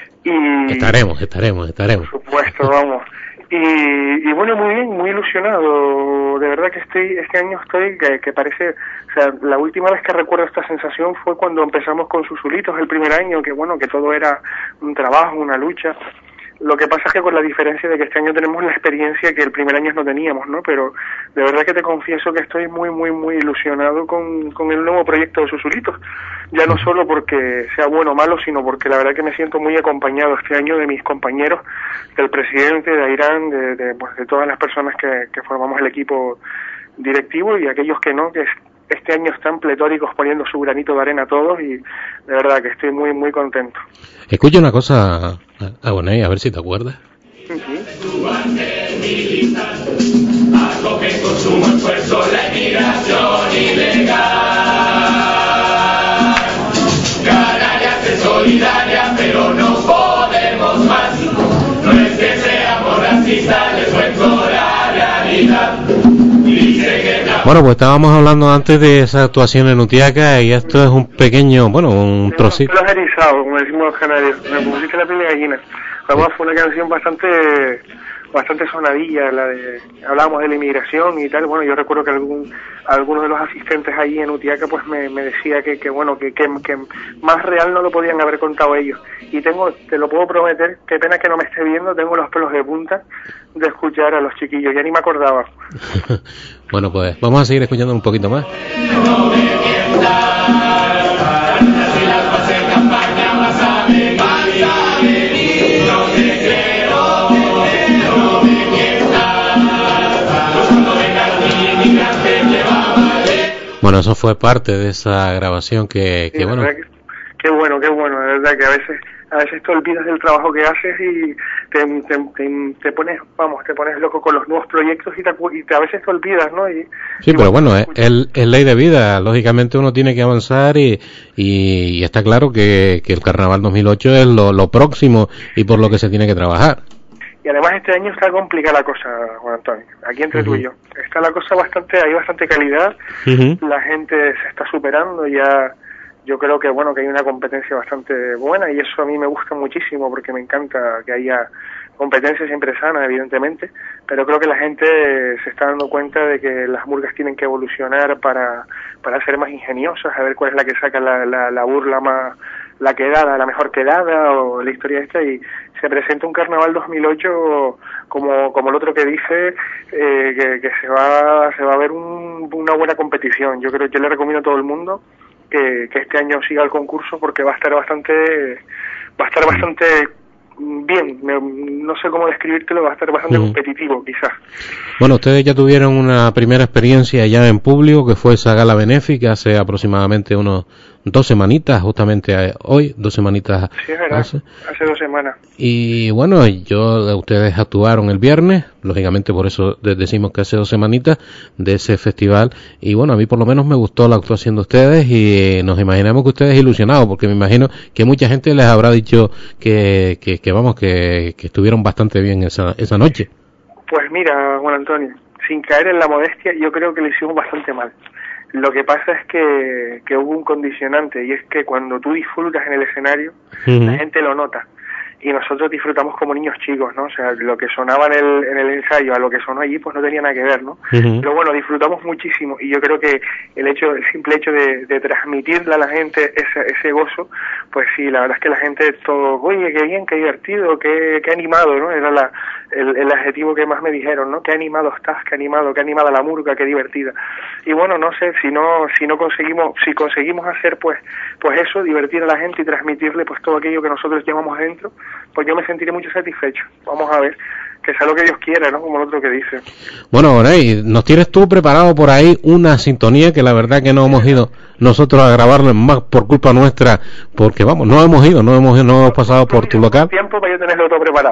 Y estaremos, estaremos, estaremos. Por supuesto, vamos. Y, y bueno, muy bien, muy ilusionado, de verdad que estoy, este año estoy, que, que parece, o sea, la última vez que recuerdo esta sensación fue cuando empezamos con Susulitos el primer año, que bueno, que todo era un trabajo, una lucha. Lo que pasa es que con la diferencia de que este año tenemos la experiencia que el primer año no teníamos, ¿no? Pero de verdad que te confieso que estoy muy, muy, muy ilusionado con, con el nuevo proyecto de Susulitos. Ya no solo porque sea bueno o malo, sino porque la verdad que me siento muy acompañado este año de mis compañeros, del presidente, de Airán, de, de, pues, de todas las personas que, que formamos el equipo directivo y aquellos que no, que este año están pletóricos poniendo su granito de arena a todos y de verdad que estoy muy, muy contento. Escucha una cosa, Aboney, a ver si te acuerdas. Acoge con sumo esfuerzo la inmigración ilegal. Canarias es solidaria, pero no podemos más. No es que seamos racistas, les cuento la realidad. Bueno, pues estábamos hablando antes de esa actuación en Utiaca y esto es un pequeño, bueno, un trocito. Los erizados, como decimos los canarios, me pusiste la piel de gallina. Además fue una canción bastante bastante sonadilla, la de hablábamos de la inmigración y tal. Bueno, yo recuerdo que algún algunos de los asistentes allí en Utiaca pues me, me decía que, que bueno, que, que, que más real no lo podían haber contado ellos. Y tengo, te lo puedo prometer, qué pena que no me esté viendo, tengo los pelos de punta de escuchar a los chiquillos, ya ni me acordaba. Bueno, pues vamos a seguir escuchando un poquito más. Bueno, eso fue parte de esa grabación que, que sí, bueno. Que, qué bueno, qué bueno, de verdad que a veces a veces te olvidas del trabajo que haces y te, te, te, te pones, vamos, te pones loco con los nuevos proyectos y, te, y te, a veces te olvidas, ¿no? Y, sí, y pero bueno, es, es ley de vida, lógicamente uno tiene que avanzar y, y, y está claro que, que el Carnaval dos mil ocho es lo, lo próximo y por lo que se tiene que trabajar. Y además este año está complicada la cosa, Juan Antonio, aquí entre uh-huh. tú y yo. Está la cosa bastante, hay bastante calidad, uh-huh. la gente se está superando ya. Yo creo que bueno que hay una competencia bastante buena y eso a mí me gusta muchísimo porque me encanta que haya competencia siempre sana, evidentemente, pero creo que la gente se está dando cuenta de que las murgas tienen que evolucionar para para ser más ingeniosas, a ver cuál es la que saca la, la, la burla más, la quedada, la mejor quedada o la historia esta y se presenta un Carnaval dos mil ocho como como el otro que dice eh, que, que se va se va a ver un, una buena competición. Yo creo que yo le recomiendo a todo el mundo que, que este año siga el concurso porque va a estar bastante va a estar bastante bien, me, no sé cómo describírtelo, va a estar bastante uh-huh. competitivo quizás. Bueno, ustedes ya tuvieron una primera experiencia ya en público, que fue esa gala benéfica hace aproximadamente unos dos semanitas, justamente hoy, dos semanitas. Sí, es verdad, hace, hace dos semanas. Y bueno, yo ustedes actuaron el viernes, lógicamente por eso decimos que hace dos semanitas de ese festival, y bueno, a mí por lo menos me gustó la actuación de ustedes y nos imaginamos que ustedes ilusionados, porque me imagino que mucha gente les habrá dicho que, que, que vamos, que, que estuvieron bastante bien esa, esa noche. Pues mira, Juan Antonio, sin caer en la modestia, yo creo que lo hicimos bastante mal. Lo que pasa es que, que hubo un condicionante, y es que cuando tú disfrutas en el escenario, uh-huh. la gente lo nota. Y nosotros disfrutamos como niños chicos, ¿no? O sea, lo que sonaba en el, en el ensayo a lo que sonó allí, pues no tenía nada que ver, ¿no? Uh-huh. Pero bueno, disfrutamos muchísimo, y yo creo que el hecho, el simple hecho de, de transmitirle a la gente ese, ese gozo, pues sí, la verdad es que la gente todo, oye, qué bien, qué divertido, qué, qué animado, ¿no? Era la, el, el adjetivo que más me dijeron, ¿no? Qué animado estás, qué animado, qué animada la murga, qué divertida. Y bueno, no sé, si no, si no conseguimos, si conseguimos hacer pues, pues eso, divertir a la gente y transmitirle pues todo aquello que nosotros llevamos dentro, pues yo me sentiré mucho satisfecho. Vamos a ver, que sea lo que Dios quiera, ¿no? Como el otro que dice. Bueno, Orey, nos tienes tú preparado por ahí una sintonía que la verdad que no hemos ido nosotros a grabarlo más por culpa nuestra, porque vamos, no hemos ido, no hemos, no hemos pasado por tu local. Tiempo para yo tenerlo todo preparado.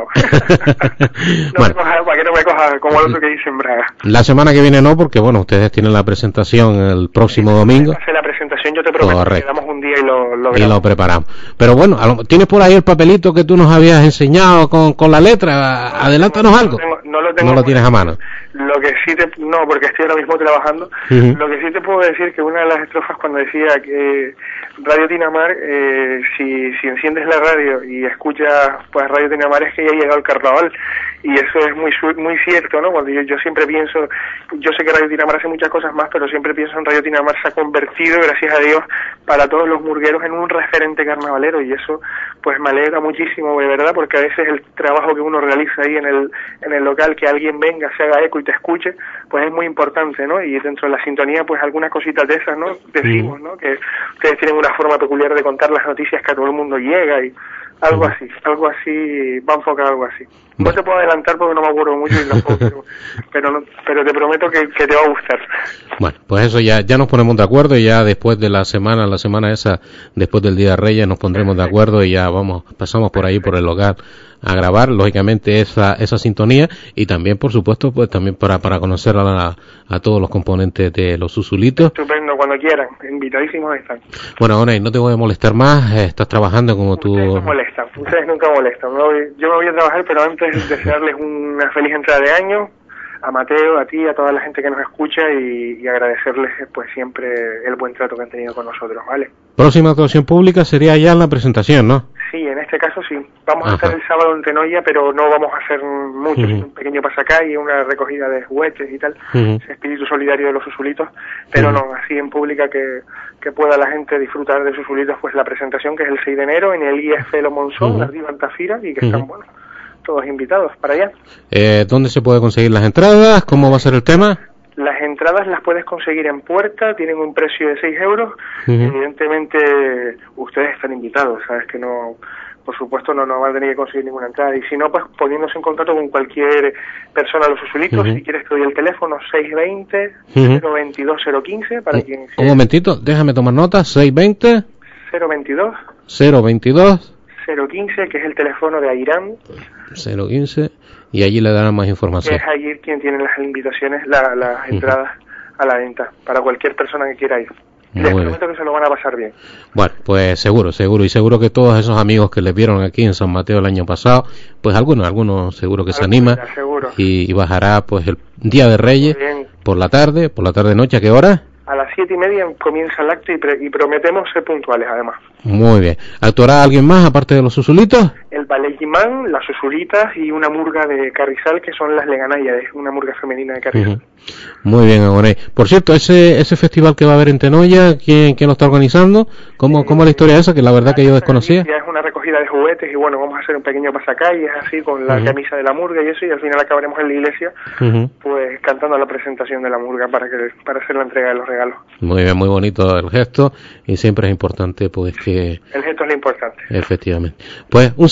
no bueno, me coja, para que no me coja como el otro que dice en Braga. La semana que viene no, porque bueno, ustedes tienen la presentación el próximo domingo. Hace la presentación, yo te prometo Correcto. que damos un día y lo, lo y lo preparamos. Pero bueno, tienes por ahí el papelito que tú nos habías enseñado con, con la letra. Adelántanos no, algo. No, tengo, no lo tengo. No lo tienes a mano. Lo que sí te, no, porque estoy ahora mismo trabajando. Uh-huh. Lo que sí te puedo decir que una de las estrofas cuando decía que Radio Tinamar, eh, si, si enciendes la radio y escuchas pues Radio Tinamar, es que ya ha llegado el carnaval, y eso es muy muy cierto, ¿no? Cuando yo, yo siempre pienso, yo sé que Radio Tinamar hace muchas cosas más, pero siempre pienso en Radio Tinamar se ha convertido, gracias a Dios, para todos los murgueros en un referente carnavalero, y eso pues me alegra muchísimo, de verdad, porque a veces el trabajo que uno realiza ahí en el en el local, que alguien venga, se haga eco y te escuche, pues es muy importante, ¿no? Y dentro de la sintonía, pues algunas cositas de esas, ¿no? Decimos, ¿no? Que ustedes tienen una forma peculiar de contar las noticias que a todo el mundo llega, y algo así, algo así, va a enfocar algo así. No te puedo adelantar porque no me acuerdo mucho y tampoco, pero, pero, no, pero te prometo que, que te va a gustar. Bueno, pues eso ya, ya nos ponemos de acuerdo, y ya después de la semana, la semana esa, después del Día de Reyes, nos pondremos de acuerdo y ya vamos, pasamos por ahí por el local a grabar, lógicamente, esa esa sintonía, y también, por supuesto, pues también para para conocer a, la, a todos los componentes de los Susulitos. Estupendo, cuando quieran, invitadísimos están. Bueno, Oney, no te voy a molestar más, eh, estás trabajando como tú... Ustedes no molestan, ustedes nunca molestan. Me voy, yo me voy a trabajar, pero antes desearles una feliz entrada de año, a Mateo, a ti, a toda la gente que nos escucha, y, y agradecerles pues siempre el buen trato que han tenido con nosotros, ¿vale? Próxima actuación pública sería ya en la presentación, ¿no? Sí, en este caso sí. Vamos Ajá. a estar el sábado en Tenoya, pero no vamos a hacer mucho, Uh-huh. un pequeño pasacalle, una recogida de juguetes y tal, Uh-huh. ese espíritu solidario de los Susulitos, pero Uh-huh. no, así en pública que, que pueda la gente disfrutar de Susulitos, pues la presentación, que es el seis de enero en el I F Lo Monzón, Uh-huh. arriba en Tafira, y que Uh-huh. están, bueno, todos invitados para allá. Eh, ¿Dónde se puede conseguir las entradas? ¿Cómo va a ser el tema? Las entradas las puedes conseguir en puerta, tienen un precio de seis euros. Uh-huh. Evidentemente, ustedes están invitados, sabes que no, por supuesto, no, no van a tener que conseguir ninguna entrada. Y si no, pues poniéndose en contacto con cualquier persona de los Susulitos. Uh-huh. Si quieres, te doy el teléfono seis veinte, Uh-huh. cero veintidós, cero quince para Un, quien un momentito, déjame tomar nota. seis veinte, cero veintidós, cero veintidós, cero quince, que es el teléfono de Airán, cero quince, y allí le darán más que información. es allí quien tiene las invitaciones, la, las entradas a la venta, para cualquier persona que quiera ir. Muy Les bien. prometo que se lo van a pasar bien. Bueno, pues seguro, seguro, y seguro que todos esos amigos que les vieron aquí en San Mateo el año pasado, pues algunos, algunos seguro que se Algunos, anima seguro. y, y bajará pues el Día de Reyes Muy bien. por la tarde, por la tarde noche, ¿a qué hora? A las siete y media comienza el acto, y, pre- y prometemos ser puntuales, además. Muy bien. ¿Actuará alguien más aparte de los Susulitos? El ballet Guimán, las Susulitas y una murga de Carrizal, que son las Leganayas, es una murga femenina de Carrizal. Uh-huh. Muy bien, Agoney. Por cierto, ese ese festival que va a haber en Tenoya, ¿quién, quién lo está organizando? ¿Cómo, cómo es la historia esa? Que la verdad que yo desconocía. Ya es una recogida de juguetes, y bueno, vamos a hacer un pequeño pasacalles así con la Uh-huh. camisa de la murga y eso, y al final acabaremos en la iglesia Uh-huh. pues cantando la presentación de la murga para que para hacer la entrega de los regalos. Muy bien, muy bonito el gesto, y siempre es importante pues que... El gesto es lo importante. Efectivamente. Pues un saludo.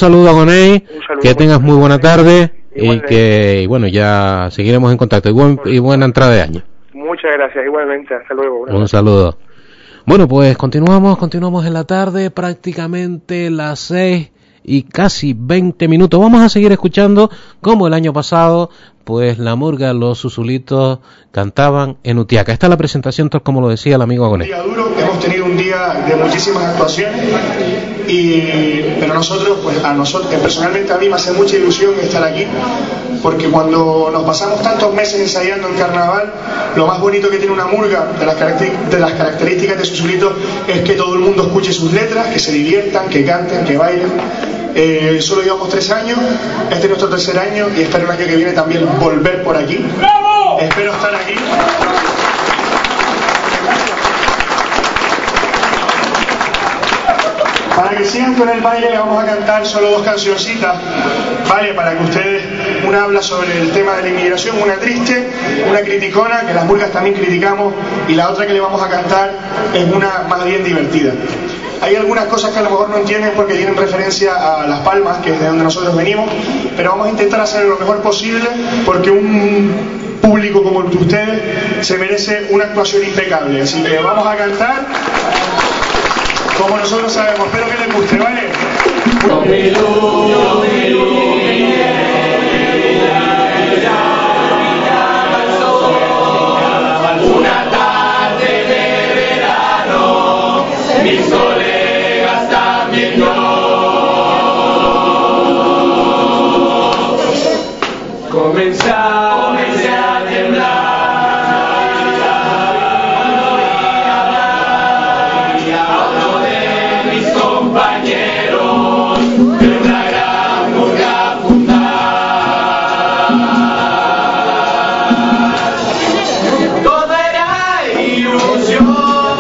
saludo a Gonei, Un saludo, que buen tengas muy buena tarde y Igualmente. que, y bueno, ya seguiremos en contacto. Y, buen, y buena entrada de año. Muchas gracias, igualmente. Hasta luego. Buenas Un saludo. Bueno, pues continuamos, continuamos en la tarde, prácticamente las seis y casi veinte minutos. Vamos a seguir escuchando como el año pasado, pues la murga, los Susulitos cantaban en Utiaca. Esta es la presentación, tal como lo decía el amigo Agonés. Un día duro, hemos tenido un día de muchísimas actuaciones, y, pero nosotros, pues a nosotros, personalmente a mí me hace mucha ilusión estar aquí, porque cuando nos pasamos tantos meses ensayando en carnaval, lo más bonito que tiene una murga, de las, de las características de Susulitos, es que todo el mundo escuche sus letras, que se diviertan, que canten, que bailen. Eh, solo llevamos tres años, este es nuestro tercer año y espero el año que viene también volver por aquí. ¡Bravo! Espero estar aquí. Para que sigan con el baile le vamos a cantar solo dos cancioncitas, ¿vale? Para que ustedes, una habla sobre el tema de la inmigración, una triste, una criticona, que las murgas también criticamos, y la otra que le vamos a cantar es una más bien divertida. Hay algunas cosas que a lo mejor no entienden porque tienen referencia a Las Palmas, que es de donde nosotros venimos, pero vamos a intentar hacer lo mejor posible porque un público como el de ustedes se merece una actuación impecable. Así que vamos a cantar como nosotros sabemos. Espero que les guste, ¿vale? Una tarde de verano, mis colegas también yo. Comencé a, comencé a temblar. Y a uno de mis compañeros de una gran murga fundar. Todo era ilusión.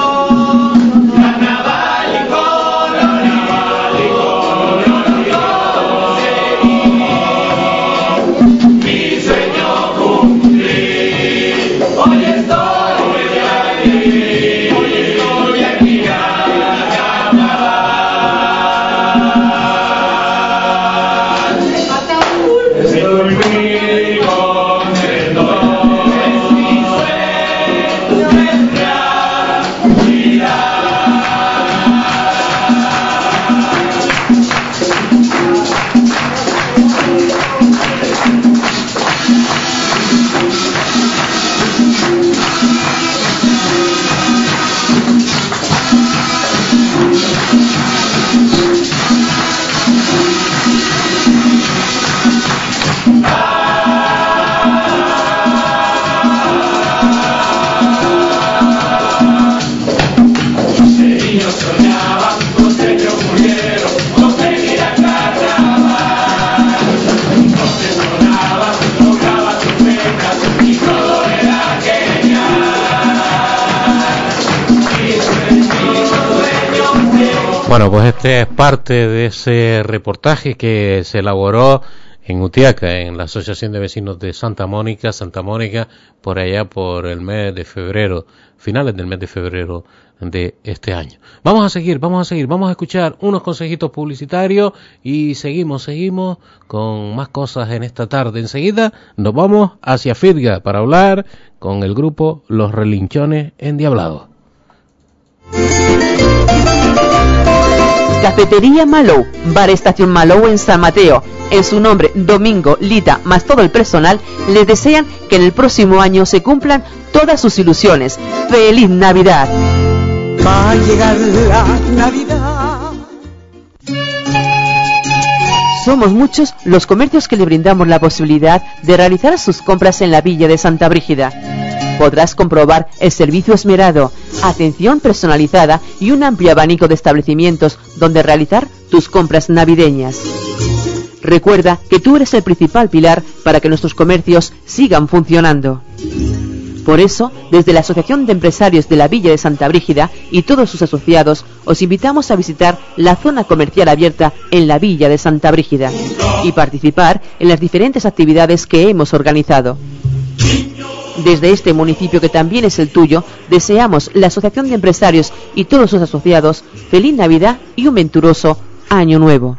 Bueno, pues este es parte de ese reportaje que se elaboró en Utiaca, en la Asociación de Vecinos de Santa Mónica, Santa Mónica, por allá por el mes de febrero, finales del mes de febrero de este año. Vamos a seguir, vamos a seguir, vamos a escuchar unos consejitos publicitarios y seguimos, seguimos con más cosas en esta tarde. Enseguida nos vamos hacia Fitga para hablar con el grupo Los Relinchones Endiablados. Cafetería Malou, Bar Estación Malou en San Mateo. En su nombre, Domingo, Lita, más todo el personal, les desean que en el próximo año se cumplan todas sus ilusiones. ¡Feliz Navidad! Va a llegar la Navidad. Somos muchos los comercios que le brindamos la posibilidad de realizar sus compras en la Villa de Santa Brígida. Podrás comprobar el servicio esmerado, atención personalizada y un amplio abanico de establecimientos donde realizar tus compras navideñas. Recuerda que tú eres el principal pilar para que nuestros comercios sigan funcionando. Por eso, desde la Asociación de Empresarios de la Villa de Santa Brígida y todos sus asociados, os invitamos a visitar la zona comercial abierta en la Villa de Santa Brígida y participar en las diferentes actividades que hemos organizado. Desde este municipio, que también es el tuyo, deseamos la Asociación de Empresarios y todos sus asociados feliz Navidad y un venturoso Año Nuevo.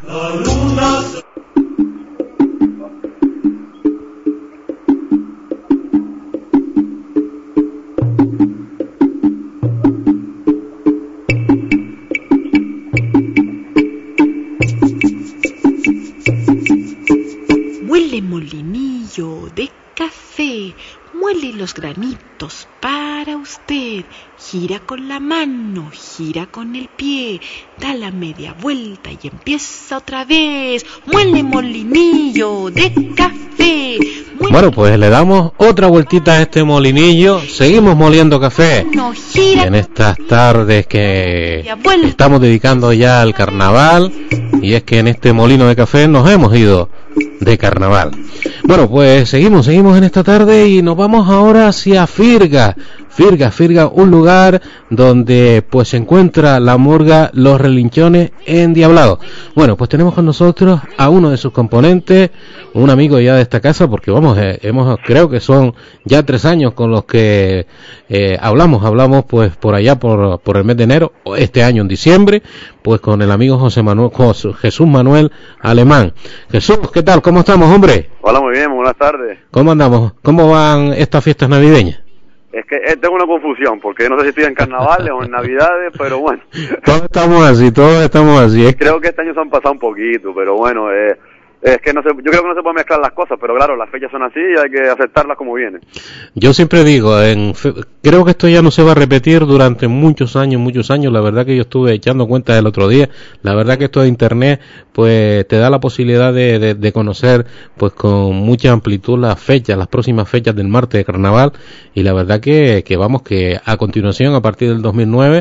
Muele molinillo de café, muele los granitos para usted. Gira con la mano, gira con el pie, da la media vuelta y empieza otra vez. Muele molinillo de café. Muele... Bueno, pues le damos otra vueltita a este molinillo. Seguimos moliendo café en estas tardes que estamos dedicando ya al carnaval. Y es que en este molino de café nos hemos ido de carnaval. Bueno, pues seguimos, seguimos en esta tarde y nos vamos ahora hacia Firga. Firga, Firga, un lugar donde pues se encuentra la murga Los Relinchones Endiablados. Bueno, pues tenemos con nosotros a uno de sus componentes, un amigo ya de esta casa, porque vamos, eh, hemos, creo que son ya tres años con los que eh, hablamos, hablamos pues por allá por, por el mes de enero, este año en diciembre, pues con el amigo José Manuel, José, Jesús Manuel Alemán. Jesús, ¿qué tal? ¿Cómo estamos, hombre? Hola, muy bien, buenas tardes. ¿Cómo andamos? ¿Cómo van estas fiestas navideñas? Es que eh, tengo una confusión, porque no sé si estoy en carnavales o en navidades, pero bueno. Todos estamos así, todos estamos así. Es... Creo que este año se han pasado un poquito, pero bueno, eh, es que no se, yo creo que no se pueden mezclar las cosas, pero claro, las fechas son así y hay que aceptarlas como vienen. Yo siempre digo, en fe... creo que esto ya no se va a repetir durante muchos años, muchos años. La verdad que yo estuve echando cuenta el otro día, la verdad que esto de internet pues te da la posibilidad de, de, de conocer pues con mucha amplitud las fechas, las próximas fechas del martes de carnaval, y la verdad que, que vamos, que a continuación, a partir del dos mil nueve,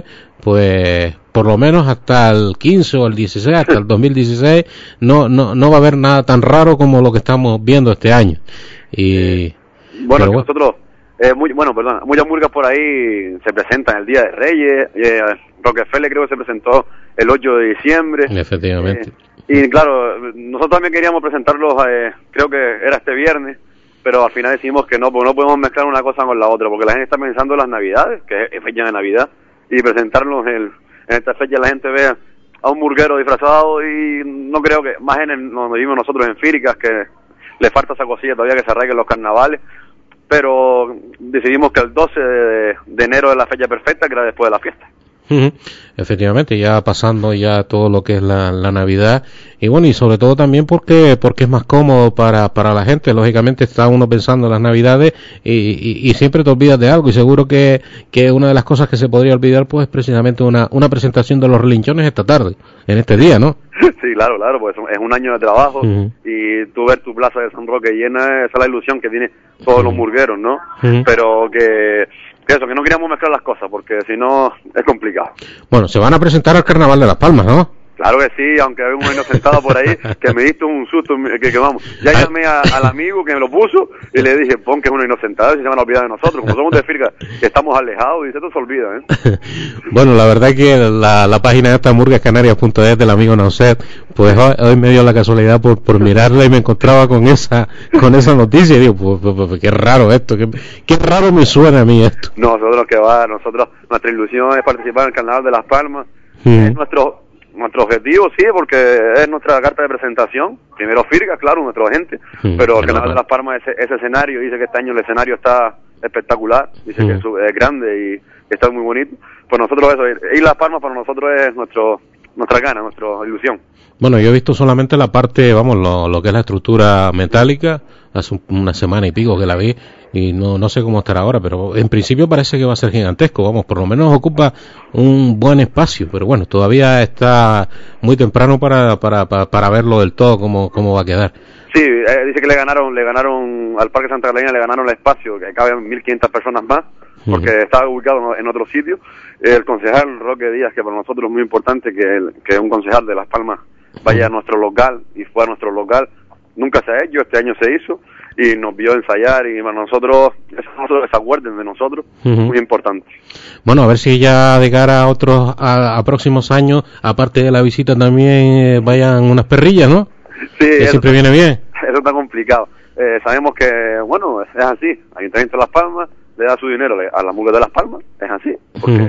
pues por lo menos hasta el quince o el dieciséis, hasta el dos mil dieciséis, no, no, no va a haber nada tan raro como lo que estamos viendo este año. Y eh, bueno, pero, que nosotros, eh, muy, bueno, perdón, muchas murgas por ahí se presentan el Día de Reyes, eh, Rockefeller creo que se presentó el ocho de diciembre. Efectivamente. Eh, y claro, nosotros también queríamos presentarlos, eh, creo que era este viernes, pero al final decidimos que no, porque no podemos mezclar una cosa con la otra, porque la gente está pensando en las Navidades, que es fecha de Navidad, y presentarlos en, en esta fecha la gente ve a un murguero disfrazado, y no creo que, más en el, donde vivimos nosotros en Fíricas, que le falta esa cosilla todavía que se arreglen los carnavales, pero decidimos que el doce de, de enero es la fecha perfecta, que era después de la fiesta. Uh-huh. Efectivamente, ya pasando ya todo lo que es la, la Navidad, y bueno, y sobre todo también porque porque es más cómodo para para la gente. Lógicamente está uno pensando en las Navidades y, y, y siempre te olvidas de algo, y seguro que, que una de las cosas que se podría olvidar pues es precisamente una, una presentación de Los Relinchones esta tarde, en este día, ¿no? Sí, claro, claro, pues es un año de trabajo, uh-huh. y tú ver tu plaza de San Roque llena, esa es la ilusión que tiene todos uh-huh. los murgueros, ¿no? Uh-huh. Pero que... Que eso, que no queríamos mezclar las cosas, porque si no es complicado. Bueno, se van a presentar al Carnaval de Las Palmas, ¿no? Claro que sí, aunque hay un inocentado por ahí que me diste un susto, que, que vamos, ya llamé a, al amigo que me lo puso y le dije, pon que es uno inocentado y se van a olvidar de nosotros, como somos de Firga, que estamos alejados, y se nos olvida, ¿eh? Bueno, la verdad es que la, la página de esta murgas canarias punto es del amigo Nauset, pues hoy, hoy me dio la casualidad por, por mirarla y me encontraba con esa con esa noticia y digo, pues, pues, pues qué raro esto, qué, qué raro me suena a mí esto. Nosotros que va, nosotros, nuestra ilusión es participar en el Carnaval de Las Palmas, mm. es nuestro... Nuestro objetivo, sí, porque es nuestra carta de presentación. Primero Firga, claro, nuestra gente, sí, pero el Carnaval de Las Palmas, ese, ese escenario, dice que este año el escenario está espectacular, dice sí. que es, es grande y está muy bonito. Pues nosotros eso, ir Las Palmas para nosotros es nuestro nuestra gana, nuestra ilusión. Bueno, yo he visto solamente la parte, vamos, lo, lo que es la estructura metálica, hace una semana y pico que la vi, y no no sé cómo estará ahora, pero en principio parece que va a ser gigantesco, vamos, por lo menos ocupa un buen espacio, pero bueno, todavía está muy temprano para para para, para verlo del todo cómo cómo va a quedar. Sí, eh, dice que le ganaron le ganaron al Parque Santa Catalina, le ganaron el espacio, que caben mil quinientas personas más, porque uh-huh. estaba ubicado en otro sitio. El concejal Roque Díaz, que para nosotros es muy importante que, el, que un concejal de Las Palmas vaya uh-huh. a nuestro local y fue a nuestro local, nunca se ha hecho, este año se hizo, y nos vio ensayar, y para nosotros, nosotros que se acuerden de nosotros, uh-huh. muy importante. Bueno, a ver si ya de cara a otros, a, a próximos años, aparte de la visita también eh, vayan unas perrillas, ¿no? Sí, que eso, siempre viene bien. Eso está complicado. Eh, sabemos que, bueno, es así, Ayuntamiento de Las Palmas le da su dinero a la murga de Las Palmas, es así, porque uh-huh.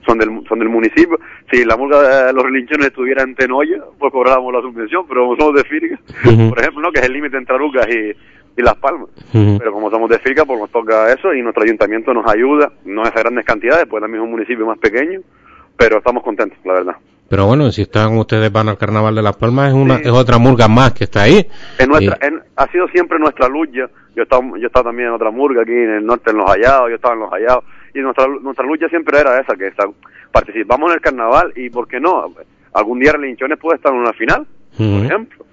son del son del municipio. Si la murga de los relinchones estuviera en Tenoya, pues cobrábamos la subvención, pero como somos de Firga, uh-huh. por ejemplo, ¿no? Que es el límite entre Arucas y, y Las Palmas. Uh-huh. Pero como somos de Firga, pues nos toca eso y nuestro ayuntamiento nos ayuda, no es a grandes cantidades, pues también es un municipio más pequeño, pero estamos contentos, la verdad. Pero bueno, si están ustedes van al Carnaval de Las Palmas, es una sí. es otra murga más que está ahí. En nuestra, y... en, ha sido siempre nuestra lucha. Yo he estado, yo he estado también en otra murga aquí en el norte, en Los Hallados, yo estaba en Los Hallados, y nuestra nuestra lucha siempre era esa, que está, participamos en el Carnaval, y ¿por qué no? Algún día Relinchones puede estar en una final, uh-huh. por ejemplo.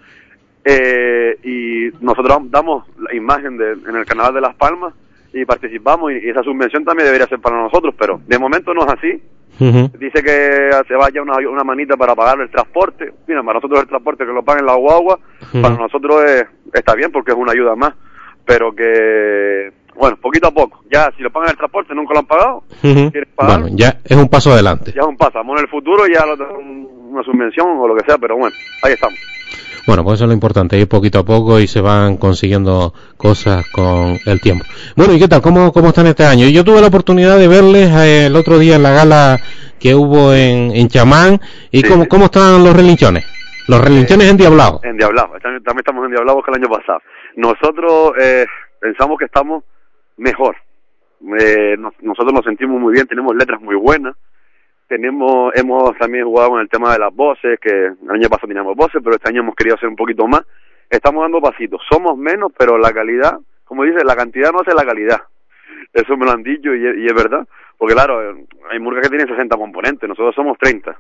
Eh, y nosotros damos la imagen de, en el Carnaval de Las Palmas, y participamos, y, y esa subvención también debería ser para nosotros, pero de momento no es así. Uh-huh. Dice que se vaya una, una manita para pagar el transporte. Mira, para nosotros el transporte que lo paguen la guagua, uh-huh. para nosotros es, está bien porque es una ayuda más, pero que, bueno, poquito a poco. Ya, si lo pagan el transporte, nunca lo han pagado. Uh-huh. Bueno, ya es un paso adelante. Ya es un paso. Vamos en el futuro ya lo, una subvención o lo que sea, pero bueno, ahí estamos. Bueno, pues eso es lo importante, ir poquito a poco y se van consiguiendo cosas con el tiempo. Bueno, ¿y qué tal? ¿Cómo, cómo están este año? Yo tuve la oportunidad de verles eh, el otro día en la gala que hubo en, en Chamán. ¿Y sí, cómo, sí. cómo están los relinchones? Los relinchones eh, endiablados. Endiablados, también estamos endiablados que el año pasado. Nosotros eh, pensamos que estamos mejor. Eh, nos, nosotros nos sentimos muy bien, tenemos letras muy buenas. Tenemos, hemos también jugado con el tema de las voces, que el año pasado teníamos voces, pero este año hemos querido hacer un poquito más. Estamos dando pasitos, somos menos, pero la calidad, como dice, la cantidad no hace la calidad. Eso me lo han dicho y, y es verdad, porque claro, hay murgas que tienen sesenta componentes, nosotros somos treinta.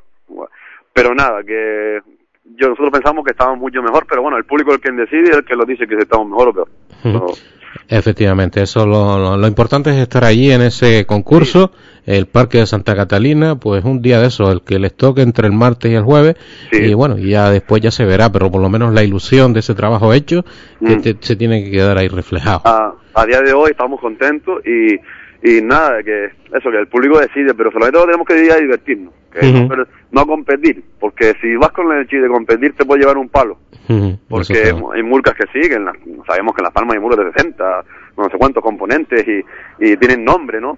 Pero nada, que yo nosotros pensamos que estamos mucho mejor, pero bueno, el público es el quien decide y el que lo dice que si estamos mejor o peor. No. Efectivamente, eso lo, lo, lo importante es estar allí en ese concurso, sí. el Parque de Santa Catalina, pues un día de eso, el que les toque entre el martes y el jueves, sí. y bueno, ya después ya se verá, pero por lo menos la ilusión de ese trabajo hecho, mm. que te, se tiene que quedar ahí reflejado. A, a día de hoy estamos contentos y, y nada, que eso, que el público decide, pero solamente tenemos que ir a divertirnos, que uh-huh. no, no a competir, porque si vas con el chiste de competir te puede llevar un palo. Uh-huh. Porque hay murgas que siguen, sabemos que en Las Palmas hay murgas de sesenta, no sé cuántos componentes y, y tienen nombre, ¿no?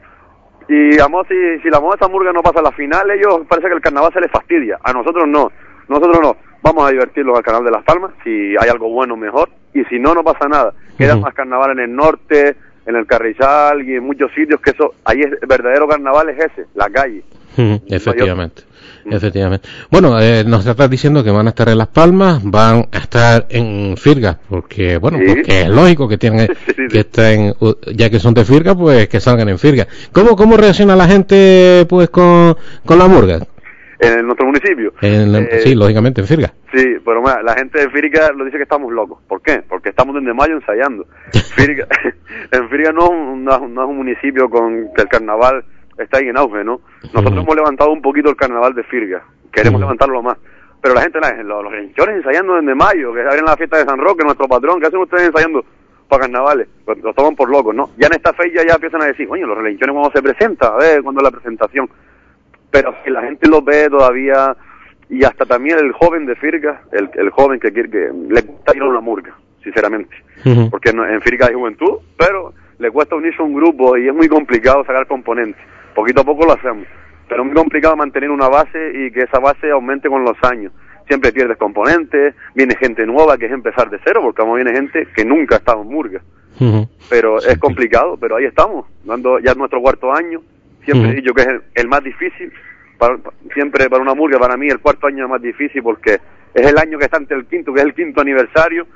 Y vamos, si, si la moda esta murga no pasa a la final, ellos parece que el carnaval se les fastidia, a nosotros no, nosotros no, vamos a divertirlos al canal de Las Palmas, si hay algo bueno mejor, y si no, no pasa nada, queda uh-huh. más carnaval en el norte, en el Carrizal y en muchos sitios que eso, ahí es, el verdadero carnaval es ese, la calle. Uh-huh. Efectivamente. Efectivamente. Bueno, eh, nos estás diciendo que van a estar en Las Palmas, van a estar en Firga, porque bueno, sí. porque es lógico que tienen sí, sí, que estén, ya que son de Firga, pues que salgan en Firga. ¿Cómo cómo reacciona la gente pues con con la murga? En nuestro municipio. En, eh, sí, lógicamente en Firga. Sí, pero mira, la gente de Firga lo dice que estamos locos. ¿Por qué? Porque estamos desde mayo ensayando. Firga, en Firga no, no, no es un municipio con que el carnaval está ahí en auge, ¿no? Nosotros uh-huh. hemos levantado un poquito el carnaval de Firga, queremos uh-huh. levantarlo más, pero la gente, la, los, los relinchones ensayando desde mayo, que abren la fiesta de San Roque, nuestro patrón, ¿qué hacen ustedes ensayando para carnavales? Los, los toman por locos, ¿no? Ya en esta fecha ya empiezan a decir, oye, los relinchones cuando se presenta, a ver, cuándo es la presentación, pero si la gente los ve todavía, y hasta también el joven de Firga, el, el joven que quiere, que le gusta ir a una murga, sinceramente, uh-huh. porque en, en Firga hay juventud, pero le cuesta unirse a un grupo y es muy complicado sacar componentes. Poquito a poco lo hacemos, pero es muy complicado mantener una base y que esa base aumente con los años. Siempre pierdes componentes, viene gente nueva que es empezar de cero, porque como viene gente que nunca ha estado en murga. Uh-huh. Pero es complicado, pero ahí estamos, dando ya nuestro cuarto año. Siempre uh-huh. he dicho que es el, el más difícil, para, siempre para una murga, para mí el cuarto año es más difícil porque es el año que está ante el quinto, que es el quinto aniversario,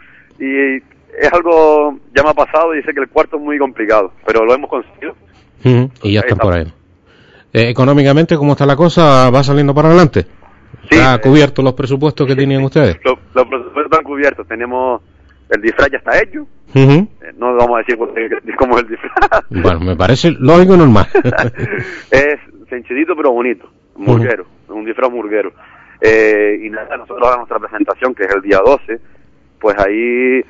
y es algo, ya me ha pasado y sé que el cuarto es muy complicado, pero lo hemos conseguido. Uh-huh. Y ya están por ahí. Eh, económicamente, ¿cómo está la cosa? ¿Va saliendo para adelante? Sí, ¿Está cubierto los presupuestos que tenían ustedes? Los, los presupuestos están cubiertos. Tenemos, el disfraz ya está hecho. Uh-huh. Eh, no vamos a decir cómo es el disfraz. Bueno, me parece lógico y normal. Es sencillito pero bonito. Murguero. Uh-huh. Un disfraz murguero. Eh, y nada, nosotros a nuestra presentación, que es el día doce, pues ahí,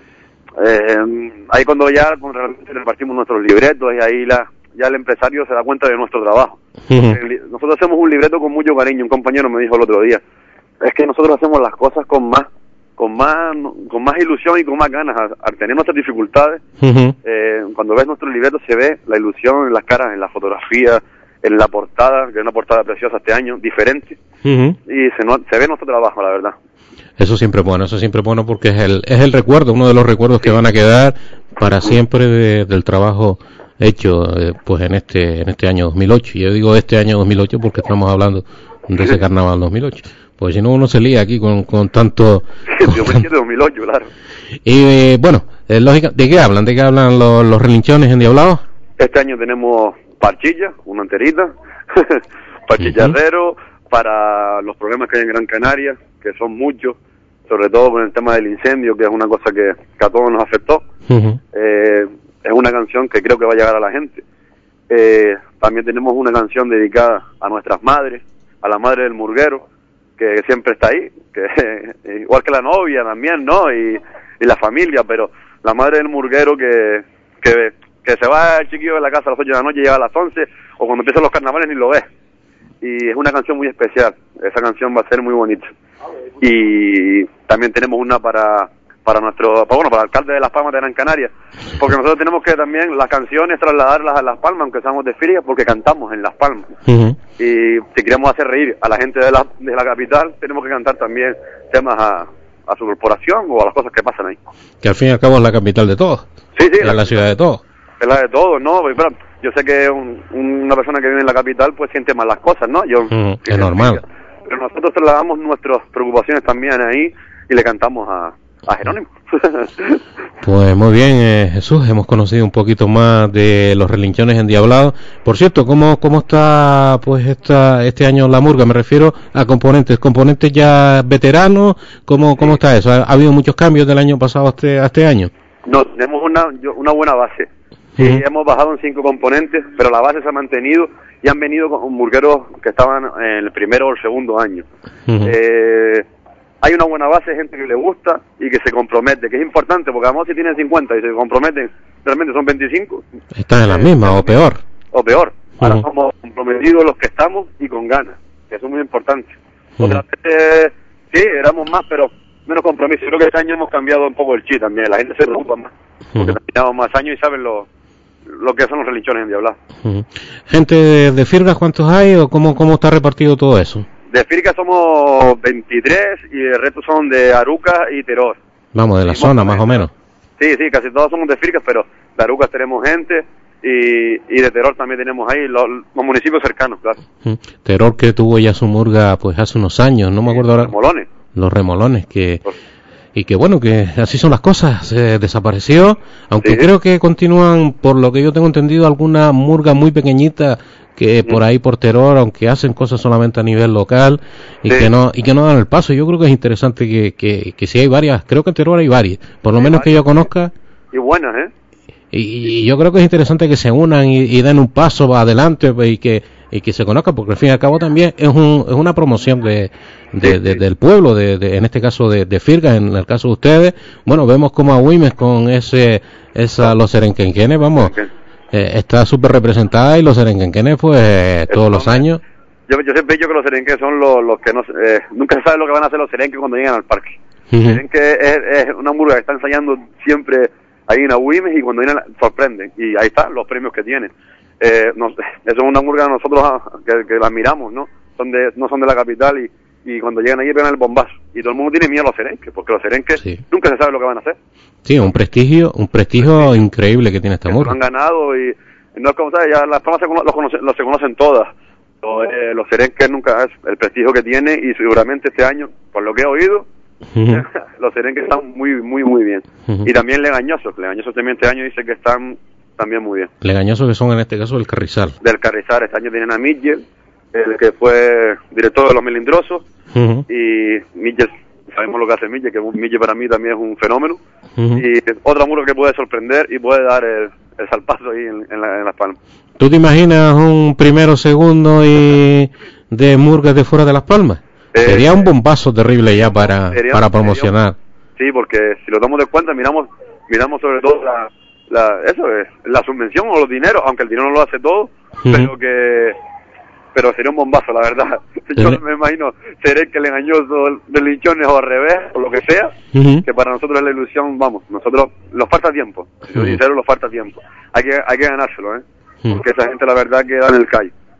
eh, ahí cuando ya cuando realmente repartimos nuestros libretos y ahí la... ya el empresario se da cuenta de nuestro trabajo. Uh-huh. Nosotros hacemos un libreto con mucho cariño. Un compañero me dijo el otro día, es que nosotros hacemos las cosas con más con más con más ilusión y con más ganas al, al tener nuestras dificultades. Uh-huh. eh, cuando ves nuestro libreto se ve la ilusión en las caras, en la fotografía, en la portada, que es una portada preciosa este año, diferente, Uh-huh. y se, no, se ve nuestro trabajo, la verdad. Eso siempre es bueno, eso siempre es bueno porque es el, es el recuerdo, uno de los recuerdos que van a quedar para siempre de, del trabajo hecho eh, pues en este en este año dos mil ocho. Yo digo este año dos mil ocho porque estamos hablando de ese carnaval dos mil ocho. Pues si no uno se lía aquí con, con tanto... Con Yo me tanto... dos mil ocho, claro. Y eh, bueno, eh, lógica, ¿de qué hablan? ¿De qué hablan los, los relinchones endiablados? Este año tenemos parchilla, una enterita, parchilladero, uh-huh. para los problemas que hay en Gran Canaria, que son muchos, sobre todo con el tema del incendio, que es una cosa que, que a todos nos afectó. Uh-huh. Eh, es una canción que creo que va a llegar a la gente. Eh, también tenemos una canción dedicada a nuestras madres, a la madre del murguero, que siempre está ahí, que igual que la novia también, ¿no? Y, y la familia, pero la madre del murguero que, que, que se va el chiquillo de la casa a las ocho de la noche y llega a las once, o cuando empiezan los carnavales ni lo ves. Y es una canción muy especial, esa canción va a ser muy bonita. Y también tenemos una para para nuestro, para, bueno, para el alcalde de Las Palmas de Gran Canaria, porque nosotros tenemos que también las canciones trasladarlas a Las Palmas, aunque seamos de feria, porque cantamos en Las Palmas. Uh-huh. Y si queremos hacer reír a la gente de la, de la capital, tenemos que cantar también temas a, a su corporación o a las cosas que pasan ahí. Que al fin y al cabo es la capital de todos. Sí, sí. Es la, la ciudad de todos. Es la de todos, ¿no? Pero yo sé que un, una persona que vive en la capital pues siente más las cosas, ¿no? Yo, uh-huh. Es normal. Pero nosotros trasladamos nuestras preocupaciones también ahí y le cantamos a a Jerónimo. Pues muy bien, eh, Jesús, hemos conocido un poquito más de los relinchones endiablados. Por cierto, ¿cómo cómo está pues esta este año la murga? Me refiero a componentes, componentes ya veteranos, ¿cómo cómo está eso? ¿Ha, ha habido muchos cambios del año pasado a este, a este año? No, tenemos una una buena base. Sí, uh-huh. Hemos bajado en cinco componentes, pero la base se ha mantenido y han venido con murgueros que estaban en el primero o el segundo año. Uh-huh. Eh, hay una buena base, gente que le gusta y que se compromete, que es importante, porque a lo mejor si tienen cincuenta y se comprometen, realmente son veinticinco. Están en la misma, o peor. O peor. Ahora uh-huh. somos comprometidos los que estamos y con ganas, que eso es muy importante. Uh-huh. Otras veces, sí, éramos más, pero menos compromiso. Creo que este año hemos cambiado un poco el chip también, la gente se preocupa más, porque uh-huh. tenemos más años y saben lo, lo que son los relinchones endiablados. Uh-huh. ¿Gente de, de Firgas cuántos hay o cómo, cómo está repartido todo eso? De Firgas somos veintitrés y el resto son de Arucas y Teror. Vamos, de la sí, zona más o menos. Sí, sí, casi todos somos de Firgas, pero de Arucas tenemos gente y, y de Teror también tenemos ahí, los, los municipios cercanos, claro. Uh-huh. Teror que tuvo ya su murga pues hace unos años, no me acuerdo ahora. Los remolones. Los remolones, que... y que bueno, que así son las cosas, eh, desapareció, aunque sí. creo que continúan, por lo que yo tengo entendido, alguna murga muy pequeñita que por ahí por Teror, aunque hacen cosas solamente a nivel local y sí. que no y que no dan el paso. Yo creo que es interesante que, que, que si hay varias, creo que en Teror hay varias, por lo sí, menos varias, que yo conozca. Y buenas, ¿eh? Y, y yo creo que es interesante que se unan y, y den un paso adelante y que y que se conozca, porque al fin y al cabo también es un es una promoción de, de, sí, de del pueblo, de, de en este caso de, de Firgas, en el caso de ustedes. Bueno, vemos como a Güimes con ese esa los serenquenquenes, vamos, okay. eh, está súper representada, y los serenquenquenes pues eh, todos los años. Yo, yo siempre he dicho que los serenques son los, los que no eh, nunca se sabe lo que van a hacer los serenques cuando llegan al parque. Uh-huh. El serenque es, es una murga que está ensayando siempre ahí en Agüimes y cuando vienen sorprenden, y ahí están los premios que tienen. Eh, no, eso es una murga que nosotros que, que la miramos, ¿no? Son de, no son de la capital y, y cuando llegan ahí pegan el bombazo y todo el mundo tiene miedo a los serenques, porque los serenques sí. nunca se sabe lo que van a hacer. Sí, un prestigio, un prestigio sí. increíble que tiene esta murga. Lo han ganado y no es como sabes, ya las palmas se, los, conocen, los se conocen todas. Los, eh, los serenques nunca es el prestigio que tiene, y seguramente este año, por lo que he oído, uh-huh. los serenques están muy, muy, muy bien. Uh-huh. Y también Legañosos, Legañosos también este año dice que están también muy bien. Legañosos que son en este caso del Carrizal. Del Carrizal, este año tienen a Miguel, el que fue director de los Melindrosos, uh-huh. y Miguel, sabemos lo que hace Miguel, que Miguel para mí también es un fenómeno, uh-huh. y otra murga que puede sorprender y puede dar el, el salpazo ahí en, en, la, en Las Palmas. ¿Tú te imaginas un primero, segundo y de murgas de fuera de Las Palmas? Eh, sería un bombazo terrible ya para, sería, para promocionar. Sería, sí, porque si lo damos de cuenta, miramos miramos sobre todo la, la eso es, la subvención o los dineros, aunque el dinero no lo hace todo, uh-huh. pero que pero sería un bombazo, la verdad. Yo uh-huh. me imagino ser que Legañoso de linchones o al revés, o lo que sea, uh-huh. que para nosotros es la ilusión, vamos, nosotros, nos falta tiempo, si soy uh-huh. sincero, nos falta tiempo. Hay que hay que ganárselo, ¿eh? Uh-huh. Porque esa gente, la verdad, que da en el callo.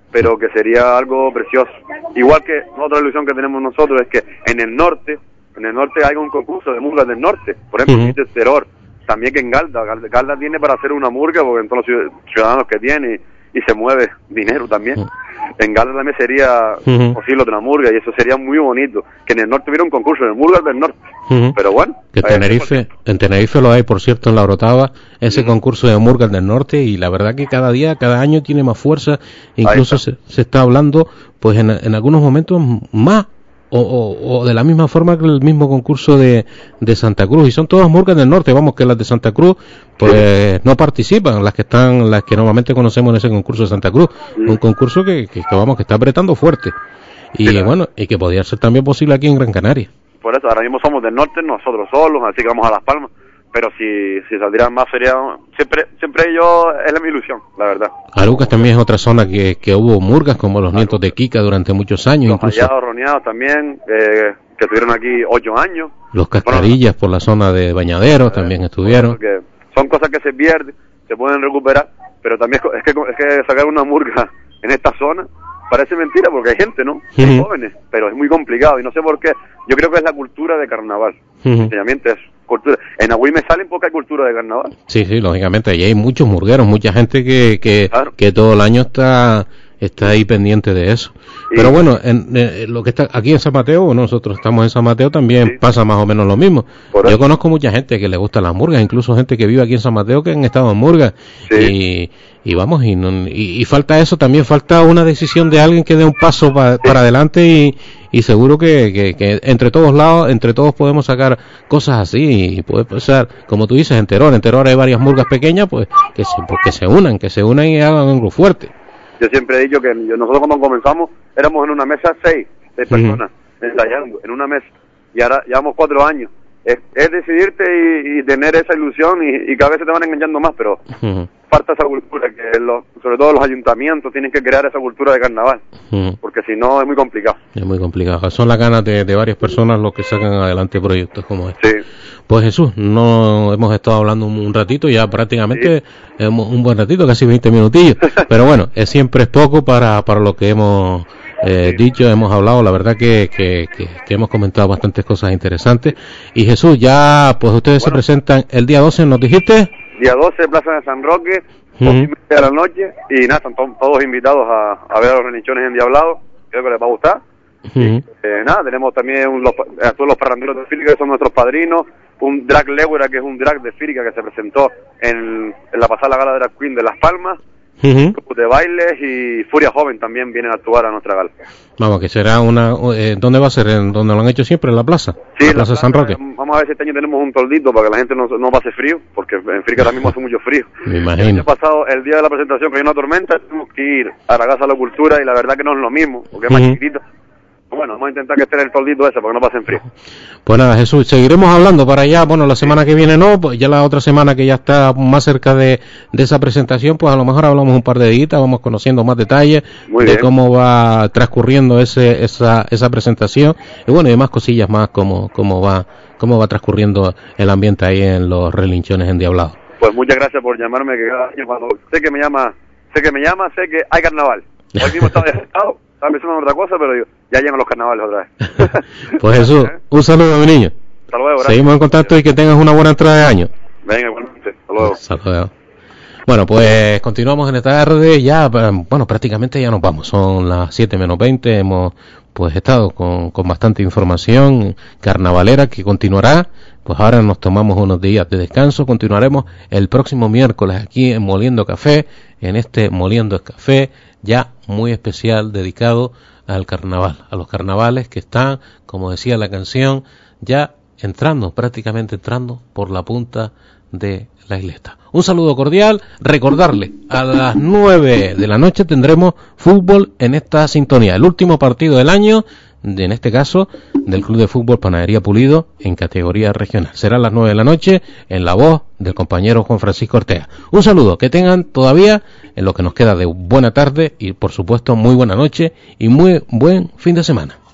pero que sería algo precioso. Igual que otra ilusión que tenemos nosotros es que en el norte, en el norte hay un concurso de murgas del norte, por ejemplo, uh-huh. en Terror, también que en Galda, Galda, Galda tiene para hacer una murga, porque en todos los ciudadanos que tiene, y, y se mueve dinero también. Uh-huh. En Galda también sería uh-huh. posible otra murga, y eso sería muy bonito, que en el norte hubiera un concurso de murgas del norte. Uh-huh. Pero bueno. Que Tenerife, en Tenerife lo hay, por cierto, en la Orotava, ese uh-huh. concurso de murgas del norte, y la verdad que cada día, cada año tiene más fuerza, incluso se, se está hablando, pues en, en algunos momentos más, o, o, o de la misma forma que el mismo concurso de, de Santa Cruz, y son todas murgas del norte, vamos, que las de Santa Cruz pues sí. no participan, las que están, las que normalmente conocemos en ese concurso de Santa Cruz, mm. un concurso que, que, que vamos, que está apretando fuerte, y sí, bueno, y que podría ser también posible aquí en Gran Canaria. Por eso, ahora mismo somos del norte, nosotros solos, así que vamos a Las Palmas, pero si, si saldrían más sería, siempre siempre yo, es la mi ilusión, la verdad. Arucas también es otra zona que, que hubo murgas, como los nietos de Kika durante muchos años. Los incluso Hallados Roneados también, eh, que estuvieron aquí ocho años. Los Cascarillas bueno, por la zona de Bañaderos eh, también estuvieron. Porque son cosas que se pierden, se pueden recuperar, pero también es que, es que sacar una murga en esta zona parece mentira, porque hay gente, ¿no? Hay uh-huh. jóvenes, pero es muy complicado, y no sé por qué. Yo creo que es la cultura de carnaval, uh-huh. enseñamiento es cultura. En Agüí me salen porque hay cultura de carnaval. Sí, sí, lógicamente, allí hay muchos murgueros, mucha gente que que, claro. que todo el año está está ahí pendiente de eso. Sí. Pero bueno, en, en, lo que está aquí en San Mateo, nosotros estamos en San Mateo, también sí. pasa más o menos lo mismo. Yo conozco mucha gente que le gustan las murgas, incluso gente que vive aquí en San Mateo que han estado en murgas. Sí. Y, y vamos, y, no, y, y falta eso, también falta una decisión de alguien que dé un paso pa, sí. para adelante, y, y seguro que, que, que entre todos lados, entre todos podemos sacar cosas así, y puede pasar, como tú dices, en Teror, en Teror hay varias murgas pequeñas, pues que se, pues, que se unan, que se unan y hagan algo fuerte. Yo siempre he dicho que nosotros cuando comenzamos éramos en una mesa seis, seis personas, uh-huh. ensayando, en una mesa, y ahora llevamos cuatro años. Es, es decidirte y, y tener esa ilusión, y, y cada vez se te van enganchando más, pero uh-huh. falta esa cultura, que los, sobre todo los ayuntamientos tienen que crear esa cultura de carnaval, uh-huh. porque si no es muy complicado. Es muy complicado, son las ganas de, de varias personas los que sacan adelante proyectos como este. Sí. Pues Jesús, no hemos estado hablando un, un ratito, ya prácticamente sí. hemos, un buen ratito, casi veinte minutillos, pero bueno, es, siempre es poco para, para lo que hemos eh, sí. dicho, hemos hablado, la verdad que, que, que, que hemos comentado bastantes cosas interesantes. Y Jesús, ya pues ustedes bueno. se presentan el día doce, ¿nos dijiste? Día doce, Plaza de San Roque, dos y media de la noche, y nada, están to- todos invitados a, a ver a los relinchones endiablados, creo que les va a gustar. Uh-huh. Eh, nada, tenemos también un, los, a todos los parranderos de Fírica, que son nuestros padrinos, un drag Legura, que es un drag de Fírica que se presentó en, en la pasada gala de Drag Queen de Las Palmas, uh-huh. grupos de bailes, y Furia Joven también vienen a actuar a nuestra gala. Vamos, que será una... Eh, ¿dónde va a ser? ¿En donde lo han hecho siempre? ¿En la plaza? Sí, la en plaza la de San Roque. Vamos a ver si este año tenemos un toldito para que la gente no, no pase frío, porque en Fírica también hace mucho frío. Me imagino. El año pasado, el día de la presentación, que hay una tormenta, tenemos que ir a la Casa de la Cultura, y la verdad que no es lo mismo, porque es más uh-huh. chiquitito. Bueno, vamos a intentar que esté en el toldito ese, porque no pasen frío. Pues nada, Jesús, seguiremos hablando para allá. Bueno, la semana que viene no, pues ya la otra semana que ya está más cerca de, de esa presentación, pues a lo mejor hablamos un par de días, vamos conociendo más detalles Muy de bien. cómo va transcurriendo ese esa esa presentación, y bueno, y más cosillas más, cómo, cómo va cómo va transcurriendo el ambiente ahí en los relinchones endiablados. Pues muchas gracias por llamarme, que cada año cuando sé que me llama, sé que me llama, sé que hay carnaval. Hoy mismo estaba despertado. Estaba pensando en otra cosa, pero yo, ya llegan los carnavales otra vez. Pues Jesús, un saludo, mi niño. Hasta luego, gracias. Seguimos en contacto y que tengas una buena entrada de año. Venga, igualmente. Hasta luego. Hasta luego. Bueno, pues continuamos en esta tarde. Ya, bueno, prácticamente ya nos vamos. Son las siete menos veinte. Hemos pues estado con, con bastante información carnavalera que continuará. Pues ahora nos tomamos unos días de descanso. Continuaremos el próximo miércoles aquí en Moliendo Café, en este Moliendo Café ya muy especial, dedicado al carnaval, a los carnavales que están, como decía la canción, ya entrando, prácticamente entrando por la punta de la isleta. Un saludo cordial, recordarle, a las nueve de la noche tendremos fútbol en esta sintonía, el último partido del año, de, en este caso, del Club de Fútbol Panadería Pulido en categoría regional. Será a las nueve de la noche en la voz del compañero Juan Francisco Ortega. Un saludo, que tengan todavía, en lo que nos queda de buena tarde y por supuesto muy buena noche y muy buen fin de semana. Para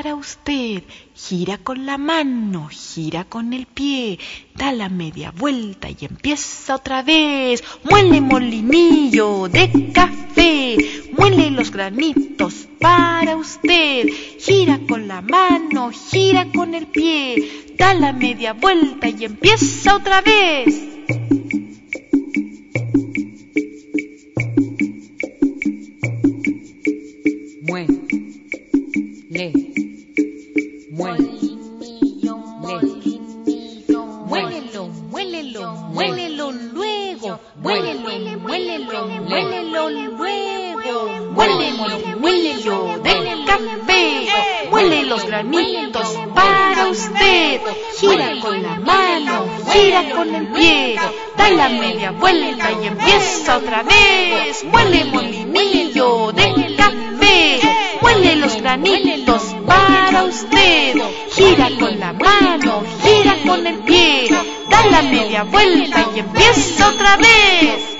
para usted. Gira con la mano, gira con el pie, da la media vuelta y empieza otra vez. Muele molinillo de café, muele los granitos para usted. Gira con la mano, gira con el pie, da la media vuelta y empieza otra vez. Muele, Molinillo, molinillo, muélelo, muélelo, muélelo luego. Muélelo, muélelo, muélelo luego. Muele, muele, muélelo del café. Muele los granitos para usted. Gira con la mano, gira con el pie, da la media vuelta y empieza otra vez. Muele molinillo del café. Muele los granitos para usted. Gira con la mano, gira con el pie, da la media vuelta y empieza otra vez.